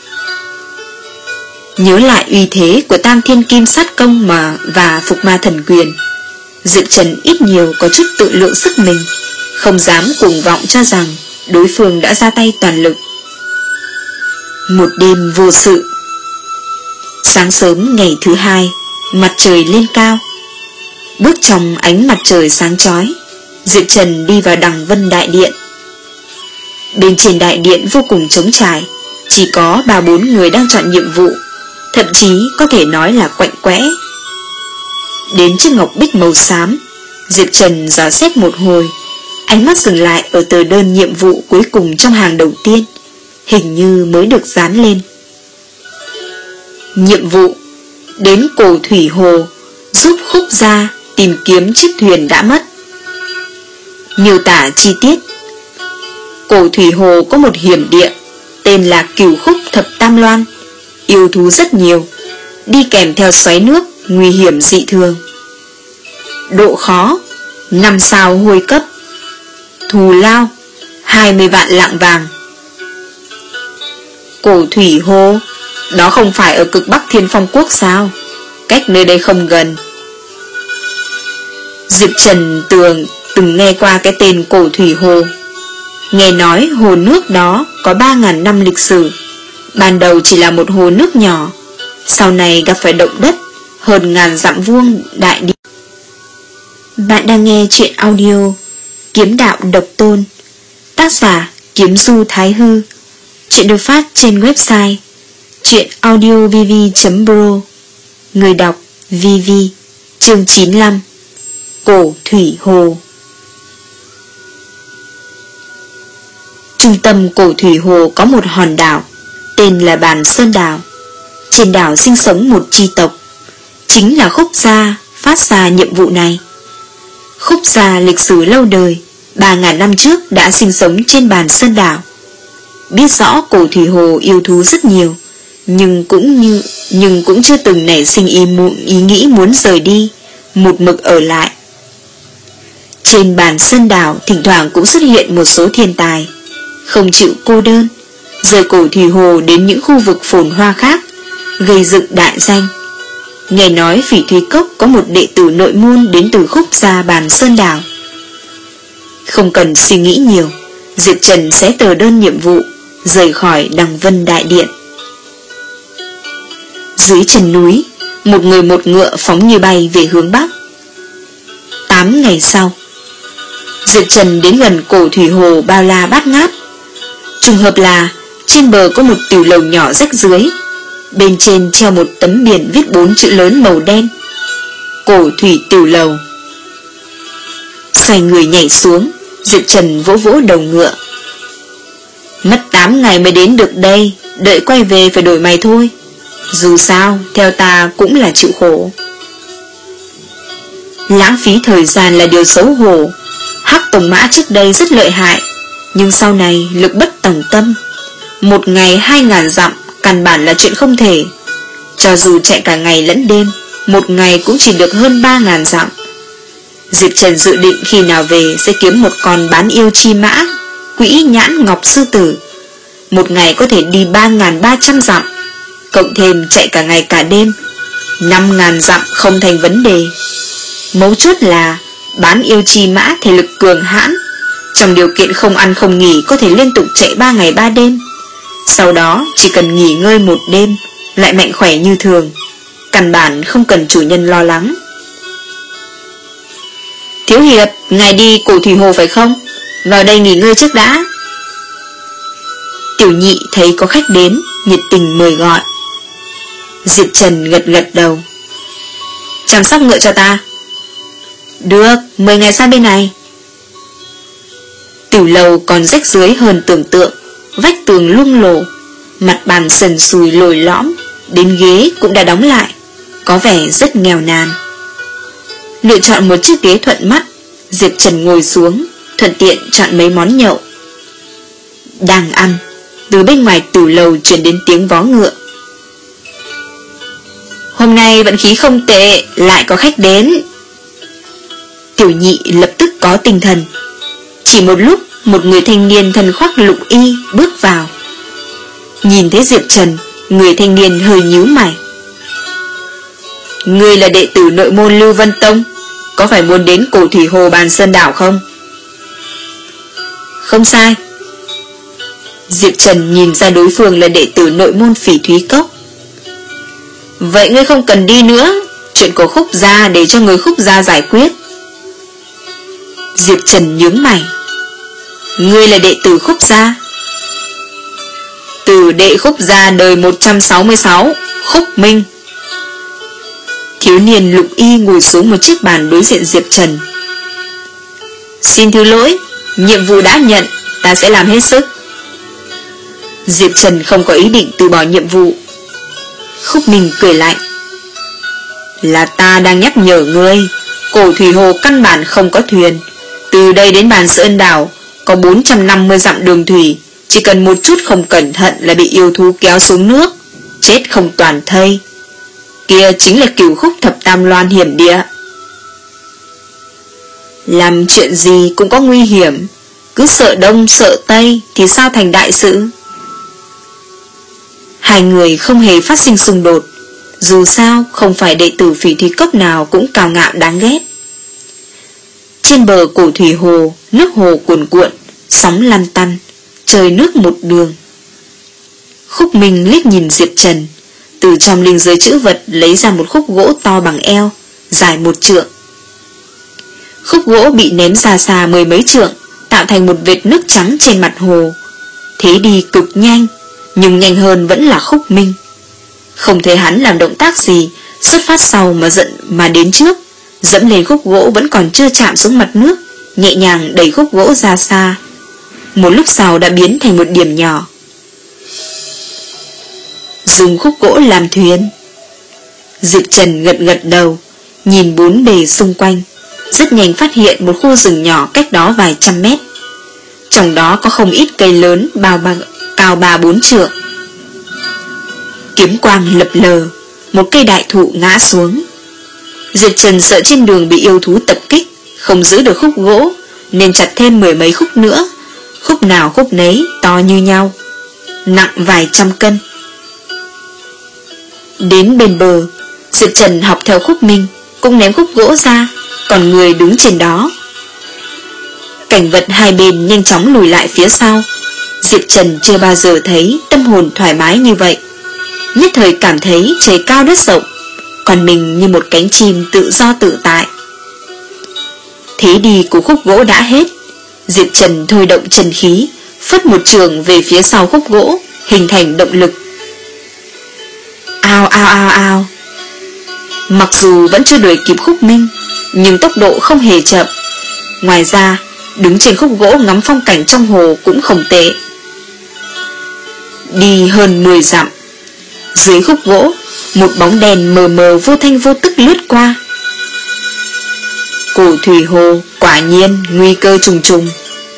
Speaker 1: Nhớ lại uy thế của Tam Thiên Kim Sát Công mà và Phục Ma Thần Quyền, Diệp Trần ít nhiều có chút tự lượng sức mình, không dám cuồng vọng cho rằng đối phương đã ra tay toàn lực. Một đêm vô sự. Sáng sớm ngày thứ hai, mặt trời lên cao. Bước trong ánh mặt trời sáng chói, Diệp Trần đi vào Đằng Vân Đại Điện. Bên trên đại điện vô cùng trống trải, chỉ có ba bốn người đang chọn nhiệm vụ, thậm chí có thể nói là quạnh quẽ. Đến chiếc ngọc bích màu xám, Diệp Trần dò xét một hồi, ánh mắt dừng lại ở tờ đơn nhiệm vụ cuối cùng trong hàng đầu tiên, hình như mới được dán lên. Nhiệm vụ: đến Cổ Thủy Hồ giúp Khúc Gia tìm kiếm chiếc thuyền đã mất. Miêu tả chi tiết: Cổ Thủy Hồ có một hiểm địa tên là Cửu Khúc Thập Tam Loan, yêu thú rất nhiều, đi kèm theo xoáy nước, nguy hiểm dị thường. Độ khó năm sao hôi cấp. Thù lao hai mươi vạn lạng vàng. Cổ Thủy Hồ, đó không phải ở cực Bắc Thiên Phong Quốc sao? Cách nơi đây không gần. Diệp Trần Tường từng nghe qua cái tên Cổ Thủy Hồ, nghe nói hồ nước đó có ba ngàn năm lịch sử, ban đầu chỉ là một hồ nước nhỏ, sau này gặp phải động đất hơn ngàn dặm vuông đại địa. Bạn đang nghe chuyện audio Kiếm Đạo Độc Tôn, tác giả Kiếm Du Thái Hư. Chuyện được phát trên website Truyện audio vv chấm pro. Người đọc vê vê. Chương chín mươi lăm. Cổ Thủy Hồ. Trung tâm Cổ Thủy Hồ có một hòn đảo tên là Bàn Sơn Đảo. Trên đảo sinh sống một chi tộc, chính là Khúc Gia phát ra nhiệm vụ này. Khúc Gia lịch sử lâu đời, ba ngàn năm trước đã sinh sống trên Bàn Sơn Đảo. Biết rõ Cổ Thủy Hồ yêu thú rất nhiều, nhưng cũng như nhưng cũng chưa từng nảy sinh ý, ý nghĩ muốn rời đi, một mực ở lại. Trên Bàn Sơn Đảo thỉnh thoảng cũng xuất hiện một số thiên tài, không chịu cô đơn, rời Cổ Thủy Hồ đến những khu vực phồn hoa khác, gây dựng đại danh. Nghe nói Phỉ Thúy Cốc có một đệ tử nội môn đến từ Khúc Gia Bàn Sơn Đảo. Không cần suy nghĩ nhiều, Diệp Trần sẽ tờ đơn nhiệm vụ, rời khỏi Đằng Vân Đại Điện. Dưới chân núi, một người một ngựa phóng như bay về hướng Bắc. Tám ngày sau, Diệp Trần đến gần Cổ Thủy Hồ bao la bát ngát. Trùng hợp là trên bờ có một tiểu lầu nhỏ rách rưới, bên trên treo một tấm biển viết bốn chữ lớn màu đen: Cổ Thủy Tiểu Lầu. Xoay người nhảy xuống, Diệp Trần vỗ vỗ đầu ngựa. Mất tám ngày mới đến được đây, đợi quay về phải đổi mày thôi. Dù sao, theo ta cũng là chịu khổ. Lãng phí thời gian là điều xấu hổ. Hắc Tông Mã trước đây rất lợi hại, nhưng sau này lực bất tòng tâm. Một ngày hai ngàn dặm căn bản là chuyện không thể. Cho dù chạy cả ngày lẫn đêm, một ngày cũng chỉ được hơn ba ngàn dặm. Diệp Trần dự định khi nào về sẽ kiếm một con bán yêu chi mã, Quỹ Nhãn Ngọc Sư Tử. Một ngày có thể đi ba ngàn ba trăm dặm, cộng thêm chạy cả ngày cả đêm, năm ngàn dặm không thành vấn đề. Mấu chốt là bán yêu chi mã thể lực cường hãn, trong điều kiện không ăn không nghỉ có thể liên tục chạy ba ngày ba đêm. Sau đó chỉ cần nghỉ ngơi một đêm, lại mạnh khỏe như thường, căn bản không cần chủ nhân lo lắng. Thiếu hiệp, ngài đi Cổ Thủy Hồ phải không? Vào đây nghỉ ngơi trước đã. Tiểu nhị thấy có khách đến, nhiệt tình mời gọi. Diệp Trần gật gật đầu. Chăm sóc ngựa cho ta. Được, mười ngày sang bên này. Tiểu lầu còn rách rưới hơn tưởng tượng, vách tường lung lổ, mặt bàn sần sùi lồi lõm, đến ghế cũng đã đóng lại, có vẻ rất nghèo nàn. Lựa chọn một chiếc ghế thuận mắt, Diệp Trần ngồi xuống, thuận tiện chọn mấy món nhậu. Đang ăn, từ bên ngoài tiểu lầu truyền đến tiếng vó ngựa. Hôm nay vận khí không tệ, lại có khách đến. Tiểu nhị lập tức có tinh thần. Chỉ một lúc, một người thanh niên thân khoác lục y bước vào. Nhìn thấy Diệp Trần, người thanh niên hơi nhíu mày. Ngươi là đệ tử nội môn Lưu Vân Tông, có phải muốn đến Cổ Thủy Hồ Bàn Sơn Đảo không? Không sai. Diệp Trần nhìn ra đối phương là đệ tử nội môn Phỉ Thúy Cốc. Vậy ngươi không cần đi nữa, chuyện của Khúc Gia để cho người Khúc Gia giải quyết. Diệp Trần nhướng mày. Ngươi là đệ tử Khúc Gia? Tử đệ Khúc Gia đời một trăm sáu mươi sáu, Khúc Minh. Thiếu niên lục y ngồi xuống một chiếc bàn đối diện Diệp Trần. Xin thứ lỗi, nhiệm vụ đã nhận, ta sẽ làm hết sức. Diệp Trần không có ý định từ bỏ nhiệm vụ. Khúc Minh cười lạnh. Là ta đang nhắc nhở ngươi, Cổ Thủy Hồ căn bản không có thuyền. Từ đây đến Bàn Sơn Đảo có bốn trăm năm mươi dặm đường thủy, chỉ cần một chút không cẩn thận là bị yêu thú kéo xuống nước, chết không toàn thây. Kia chính là Cửu Khúc Thập Tam Loan hiểm địa. Làm chuyện gì cũng có nguy hiểm, cứ sợ đông sợ tây thì sao thành đại sự. Hai người không hề phát sinh xung đột, dù sao không phải đệ tử Phỉ Thúy Cốc nào cũng cao ngạo đáng ghét. Trên bờ Cổ Thủy Hồ, nước hồ cuồn cuộn, sóng lăn tăn, trời nước một đường. Khúc Minh liếc nhìn Diệp Trần, từ trong linh giới chữ vật lấy ra một khúc gỗ to bằng eo, dài một trượng. Khúc gỗ bị ném ra xa mười mấy trượng, tạo thành một vệt nước trắng trên mặt hồ. Thế đi cực nhanh, nhưng nhanh hơn vẫn là Khúc Minh. Không thấy hắn làm động tác gì, xuất phát sau mà giận mà đến trước, dẫm lên khúc gỗ vẫn còn chưa chạm xuống mặt nước, nhẹ nhàng đẩy khúc gỗ ra xa. Một lúc sau đã biến thành một điểm nhỏ. Dùng khúc gỗ làm thuyền. Diệp Trần gật gật đầu, nhìn bốn bề xung quanh, rất nhanh phát hiện một khu rừng nhỏ cách đó vài trăm mét. Trong đó có không ít cây lớn bao ba, cao ba bốn trượng. Kiếm quang lập lờ, một cây đại thụ ngã xuống. Diệp Trần sợ trên đường bị yêu thú tập kích, không giữ được khúc gỗ, nên chặt thêm mười mấy khúc nữa, khúc nào khúc nấy to như nhau, nặng vài trăm cân. Đến bên bờ, Diệp Trần học theo Khúc Minh, cũng ném khúc gỗ ra, còn người đứng trên đó. Cảnh vật hai bên nhanh chóng lùi lại phía sau. Diệp Trần chưa bao giờ thấy tâm hồn thoải mái như vậy, nhất thời cảm thấy trời cao đất rộng, còn mình như một cánh chim tự do tự tại. Thế đi của khúc gỗ đã hết, Diệp Trần thôi động chân khí, phất một trường về phía sau khúc gỗ, hình thành động lực. Ao ao ao ao. Mặc dù vẫn chưa đuổi kịp Khúc Minh, nhưng tốc độ không hề chậm. Ngoài ra, đứng trên khúc gỗ ngắm phong cảnh trong hồ cũng không tệ. Đi hơn mười dặm, dưới khúc gỗ, một bóng đèn mờ mờ vô thanh vô tức lướt qua. Cổ thủy hồ quả nhiên nguy cơ trùng trùng.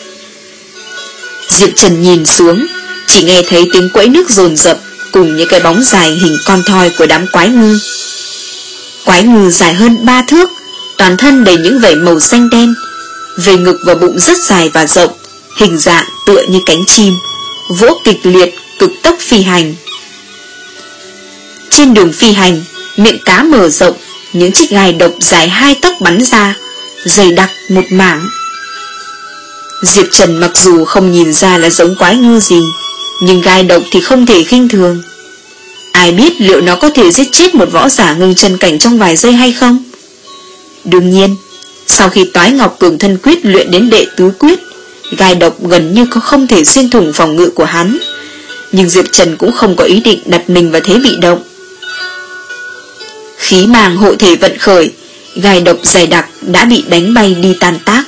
Speaker 1: Diệp Trần nhìn xuống, chỉ nghe thấy tiếng quẫy nước dồn dập cùng những cái bóng dài hình con thoi của đám quái ngư. Quái ngư dài hơn ba thước, toàn thân đầy những vảy màu xanh đen, về ngực và bụng rất dài và rộng, hình dạng tựa như cánh chim, vỗ kịch liệt, cực tốc phi hành. Trên đường phi hành, miệng cá mở rộng, những chiếc gai độc dài hai tấc bắn ra, dày đặc một mảng. Diệp Trần mặc dù không nhìn ra là giống quái ngư gì, nhưng gai độc thì không thể khinh thường. Ai biết liệu nó có thể giết chết một võ giả ngưng chân cảnh trong vài giây hay không? Đương nhiên, sau khi Toái Ngọc Cường Thân Quyết luyện đến đệ tứ quyết, gai độc gần như không thể xuyên thủng phòng ngự của hắn, nhưng Diệp Trần cũng không có ý định đặt mình vào thế bị động. Khí màng hộ thể vận khởi, gai độc dày đặc đã bị đánh bay đi tan tác.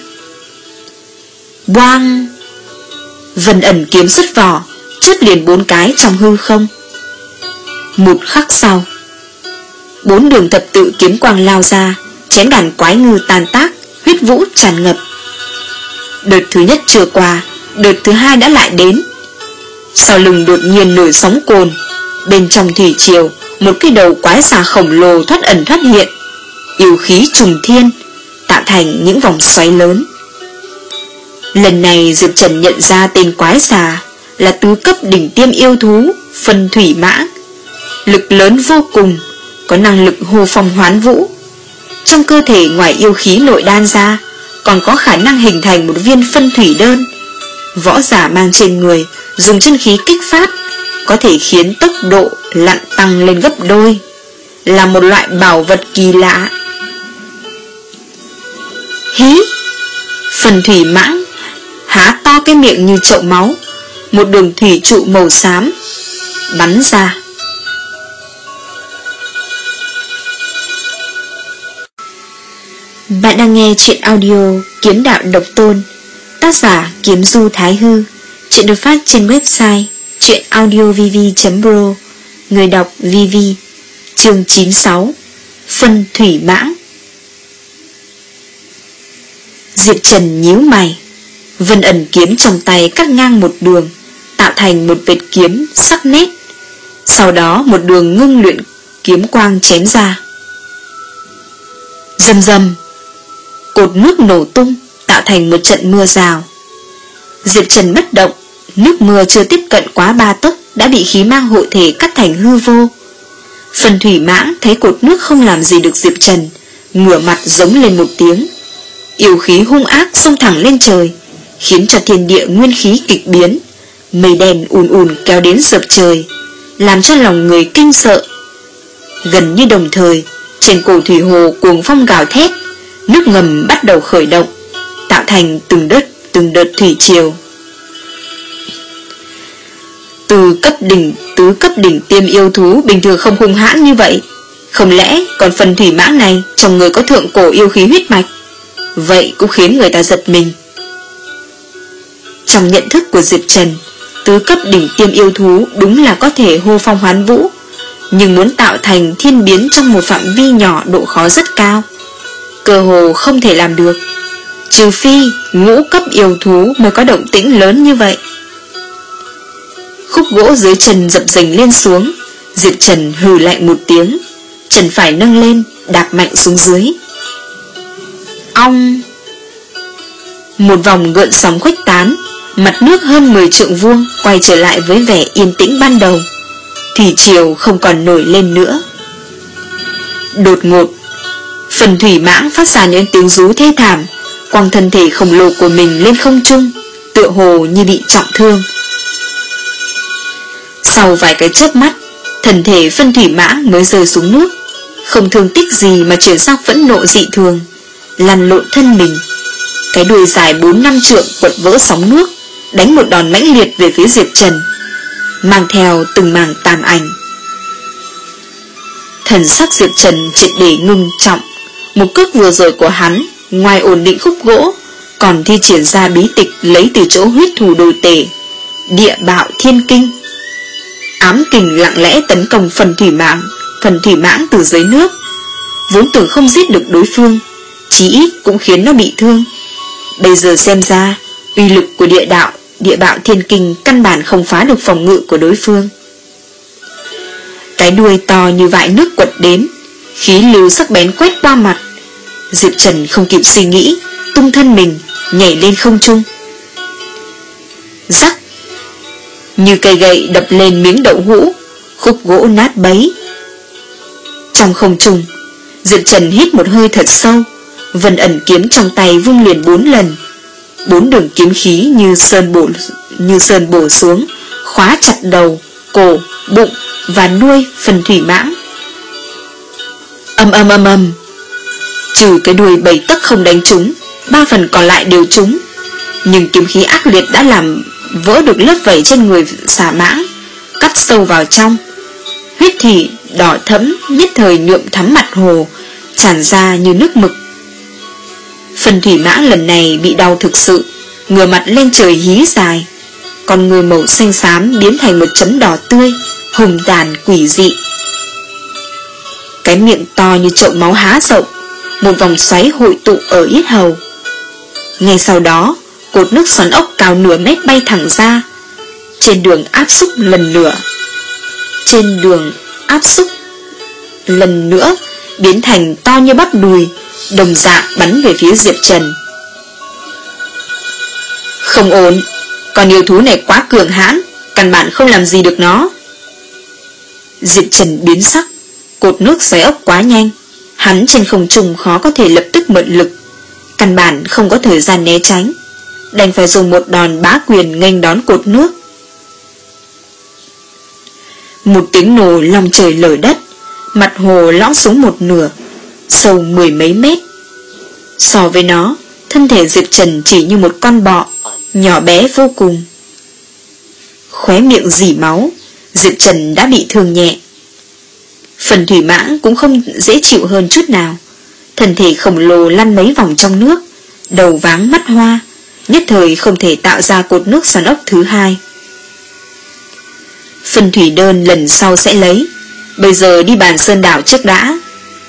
Speaker 1: Boang! Vân ẩn kiếm xuất vỏ, chớp liền bốn cái trong hư không. Một khắc sau, bốn đường thập tự kiếm quang lao ra, chém đàn quái ngư tan tác, huyết vũ tràn ngập. Đợt thứ nhất chưa qua, đợt thứ hai đã lại đến. Sau lưng đột nhiên nổi sóng cồn, bên trong thủy triều, một cái đầu quái xà khổng lồ thoát ẩn thoát hiện, yêu khí trùng thiên, tạo thành những vòng xoáy lớn. Lần này Diệp Trần nhận ra tên quái xà là tứ cấp đỉnh tiêm yêu thú Phân Thủy Mãng, lực lớn vô cùng, có năng lực hô phong hoán vũ. Trong cơ thể ngoài yêu khí nội đan ra, còn có khả năng hình thành một viên phân thủy đơn. Võ giả mang trên người, dùng chân khí kích phát, có thể khiến tốc độ lặn tăng lên gấp đôi, là một loại bảo vật kỳ lạ. Hí! Phân Thủy Mãng há to cái miệng như chậu máu, một đường thủy trụ màu xám bắn ra. Bạn đang nghe truyện audio Kiếm Đạo Độc Tôn, tác giả Kiếm Du Thái Hư. Truyện được phát trên website truyệnaudiovv chấm pro. Người đọc vê vê. Chương chín mươi sáu, Phân Thủy Mãng. Diệp Trần nhíu mày. Vân ẩn kiếm trong tay cắt ngang một đường, tạo thành một vệt kiếm sắc nét. Sau đó một đường ngưng luyện kiếm quang chém ra. Rầm rầm, cột nước nổ tung, tạo thành một trận mưa rào. Diệp Trần bất động, nước mưa chưa tiếp cận quá ba tấc đã bị khí mang hộ thể cắt thành hư vô. Phân Thủy Mãng thấy cột nước không làm gì được Diệp Trần, ngửa mặt giống lên một tiếng. Yêu khí hung ác xông thẳng lên trời, khiến cho thiên địa nguyên khí kịch biến, mây đen ùn ùn kéo đến dập trời, làm cho lòng người kinh sợ. Gần như đồng thời, trên cổ thủy hồ cuồng phong gào thét, nước ngầm bắt đầu khởi động, tạo thành từng đợt từng đợt thủy triều. Từ cấp đỉnh Tứ cấp đỉnh tiêm yêu thú bình thường không hung hãn như vậy, không lẽ còn phần thủy mãng này trong người có thượng cổ yêu khí huyết mạch? Vậy cũng khiến người ta giật mình. Trong nhận thức của Diệp Trần, tứ cấp đỉnh tiêm yêu thú đúng là có thể hô phong hoán vũ, nhưng muốn tạo thành thiên biến trong một phạm vi nhỏ độ khó rất cao, cơ hồ không thể làm được, trừ phi ngũ cấp yêu thú mới có động tĩnh lớn như vậy. Khúc gỗ dưới chân dập dềnh lên xuống, Diệp Trần hừ lạnh một tiếng, chân phải nâng lên, đạp mạnh xuống dưới. Ong! Một vòng gợn sóng khuếch tán, mặt nước hơn mười trượng vuông quay trở lại với vẻ yên tĩnh ban đầu. Thủy triều không còn nổi lên nữa. Đột ngột, phần thủy mãng phát ra những tiếng rú thê thảm, quăng thân thể khổng lồ của mình lên không trung, tựa hồ như bị trọng thương. Sau vài cái chớp mắt, thân thể phân thủy mãng mới rơi xuống nước, không thương tích gì mà chuyển sang phẫn nộ dị thường, lăn lộn thân mình. Cái đuôi dài bốn năm trượng quật vỡ sóng nước, đánh một đòn mãnh liệt về phía Diệp Trần, mang theo từng mảng tàn ảnh. Thần sắc Diệp Trần triệt để ngưng trọng. Một cước vừa rồi của hắn, ngoài ổn định khúc gỗ, còn thi triển ra bí tịch lấy từ chỗ huyết thủ đồ tể, địa bạo thiên kinh. Ám kình lặng lẽ tấn công phần thủy mãng, phần thủy mãng từ dưới nước. Vốn tưởng không giết được đối phương, chí ít cũng khiến nó bị thương. Bây giờ xem ra, uy lực của địa đạo, địa bạo thiên kinh căn bản không phá được phòng ngự của đối phương. Cái đuôi to như vại nước quật đến, khí lưu sắc bén quét qua mặt. Diệp Trần không kịp suy nghĩ, tung thân mình, nhảy lên không trung. Rắc! Như cây gậy đập lên miếng đậu hũ, khúc gỗ nát bấy. Trong không trung, Diệp Trần hít một hơi thật sâu, vân ẩn kiếm trong tay vung liền bốn lần. Bốn đường kiếm khí như sơn bổ, như sơn bổ xuống, khóa chặt đầu, cổ, bụng và đuôi phần thủy mãng. Âm âm âm âm. Trừ cái đuôi bảy tấc không đánh trúng, ba phần còn lại đều trúng. Nhưng kiếm khí ác liệt đã làm vỡ được lớp vảy trên người xà mãng, cắt sâu vào trong. Huyết thủy đỏ thẫm nhất thời nhuộm thắm mặt hồ, tràn ra như nước mực. Phần thủy mãng lần này bị đau thực sự, ngửa mặt lên trời hí dài, con người màu xanh xám biến thành một chấm đỏ tươi, hùng tàn quỷ dị. Cái miệng to như chậu máu há rộng, một vòng xoáy hội tụ ở yết hầu. Ngay sau đó, cột nước xoắn ốc cao nửa mét bay thẳng ra, trên đường áp xúc lần nữa. Trên đường áp xúc lần nữa biến thành to như bắp đùi, đồng dạng bắn về phía Diệp Trần. Không ổn, con yêu thú này quá cường hãn, căn bản không làm gì được nó. Diệp Trần biến sắc, cột nước xoáy ốc quá nhanh, hắn trên không trung khó có thể lập tức mượn lực, căn bản không có thời gian né tránh, đành phải dùng một đòn bá quyền nghênh đón cột nước. Một tiếng nổ long trời lở đất, mặt hồ lõm xuống một nửa, sâu mười mấy mét. So với nó, thân thể Diệp Trần chỉ như một con bọ, nhỏ bé vô cùng. Khóe miệng rỉ máu, Diệp Trần đã bị thương nhẹ. Phần thủy mãng cũng không dễ chịu hơn chút nào, thân thể khổng lồ lăn mấy vòng trong nước, đầu váng mắt hoa, nhất thời không thể tạo ra cột nước xoắn ốc thứ hai. Phần thủy đơn lần sau sẽ lấy, bây giờ đi bàn sơn đảo trước đã.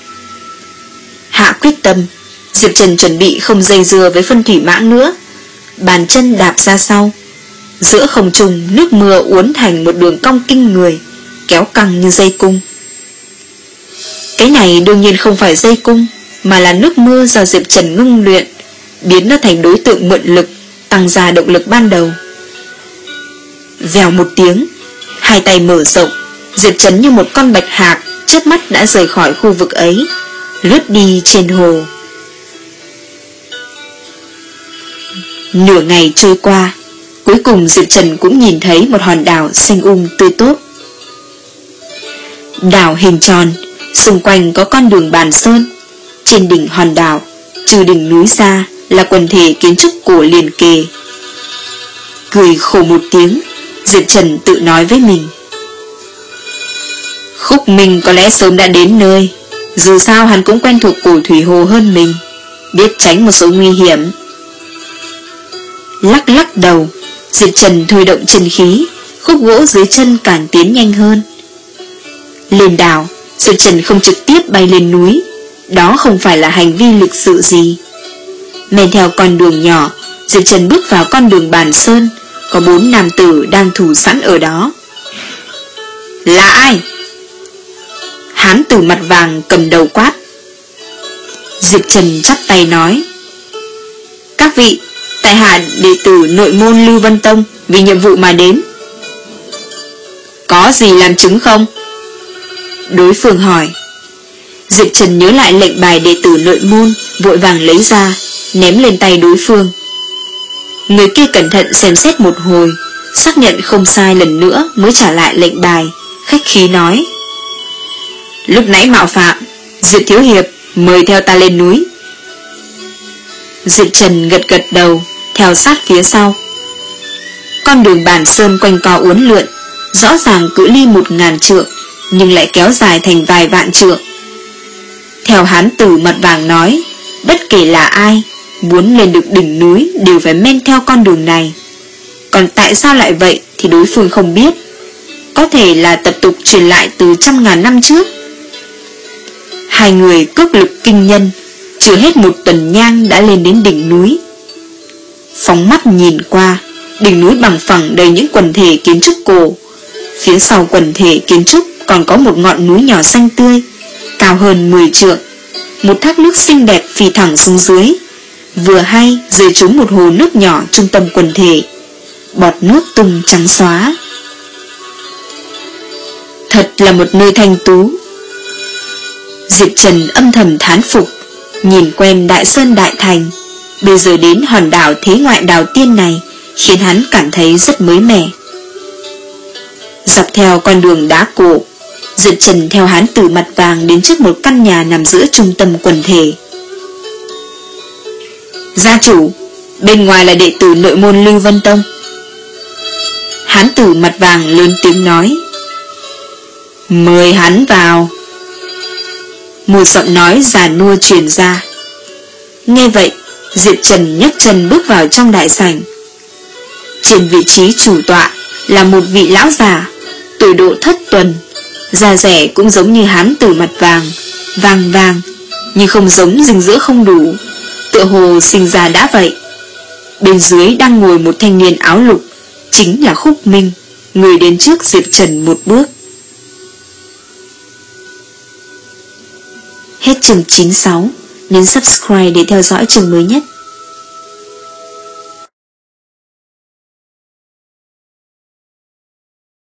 Speaker 1: Hạ quyết tâm, Diệp Trần chuẩn bị không dây dưa với phân thủy mãng nữa, bàn chân đạp ra sau. Giữa không trung, nước mưa uốn thành một đường cong kinh người, kéo căng như dây cung. Cái này đương nhiên không phải dây cung, mà là nước mưa do Diệp Trần ngưng luyện, biến nó thành đối tượng mượn lực, tăng ra động lực ban đầu. Vèo một tiếng, hai tay mở rộng, Diệp Trần như một con bạch hạc, chớp mắt đã rời khỏi khu vực ấy, lướt đi trên hồ. Nửa ngày trôi qua, cuối cùng Diệp Trần cũng nhìn thấy một hòn đảo xanh um tươi tốt. Đảo hình tròn, xung quanh có con đường bàn sơn. Trên đỉnh hòn đảo, trừ đỉnh núi ra, là quần thể kiến trúc cổ liền kề. Cười khổ một tiếng, Diệp Trần tự nói với mình, Khúc Minh có lẽ sớm đã đến nơi. Dù sao hắn cũng quen thuộc cổ thủy hồ hơn mình, biết tránh một số nguy hiểm. Lắc lắc đầu, Diệp Trần thôi động chân khí, khúc gỗ dưới chân càng tiến nhanh hơn. Lên đảo, Diệp Trần không trực tiếp bay lên núi, đó không phải là hành vi lịch sự gì. Men theo con đường nhỏ, Diệp Trần bước vào con đường Bàn Sơn, có bốn nam tử đang thủ sẵn ở đó. Là ai? Hán tử mặt vàng cầm đầu quát. Diệp Trần chắp tay nói: Các vị, tại hạ đệ tử nội môn Lưu Vân Tông, vì nhiệm vụ mà đến. Có gì làm chứng không? Đối phương hỏi. Diệp Trần nhớ lại lệnh bài đệ tử nội môn, vội vàng lấy ra, ném lên tay đối phương. Người kia cẩn thận xem xét một hồi, xác nhận không sai lần nữa mới trả lại lệnh bài, khách khí nói: Lúc nãy mạo phạm, Diệp Thiếu Hiệp mời theo ta lên núi. Diệp Trần gật gật đầu, theo sát phía sau. Con đường Bàn Sơn quanh co uốn lượn, rõ ràng cự ly một ngàn trượng, nhưng lại kéo dài thành vài vạn trượng. Theo hán tử mặt vàng nói, bất kể là ai, muốn lên được đỉnh núi đều phải men theo con đường này. Còn tại sao lại vậy thì đối phương không biết. Có thể là tập tục truyền lại từ trăm ngàn năm trước. Hai người cước lực kinh nhân, chưa hết một tuần nhang đã lên đến đỉnh núi. Phóng mắt nhìn qua, đỉnh núi bằng phẳng đầy những quần thể kiến trúc cổ. Phía sau quần thể kiến trúc còn có một ngọn núi nhỏ xanh tươi, cao hơn mười trượng. Một thác nước xinh đẹp phi thẳng xuống dưới, vừa hay rơi trúng một hồ nước nhỏ trung tâm quần thể. Bọt nước tung trắng xóa. Thật là một nơi thanh tú. Diệp Trần âm thầm thán phục, nhìn quen Đại Sơn Đại Thành, bây giờ đến hòn đảo thế ngoại đảo tiên này khiến hắn cảm thấy rất mới mẻ. Dọc theo con đường đá cổ, Diệp Trần theo hán tử mặt vàng đến trước một căn nhà nằm giữa trung tâm quần thể. Gia chủ, bên ngoài là đệ tử nội môn Lưu Vân Tông. Hán tử mặt vàng lớn tiếng nói. Mời hắn vào. Một giọng nói già nua truyền ra. Nghe vậy, Diệp Trần nhấc chân bước vào trong đại sảnh. Trên vị trí chủ tọa là một vị lão già, tuổi độ thất tuần, da rẻ cũng giống như hán tử mặt vàng, vàng vàng, nhưng không giống, dinh dưỡng không đủ, tựa hồ sinh ra đã vậy. Bên dưới đang ngồi một thanh niên áo lục, chính là Khúc Minh, người đến trước Diệp Trần một bước. Hết chương chín mươi sáu, nhấn subscribe để theo dõi chương mới nhất.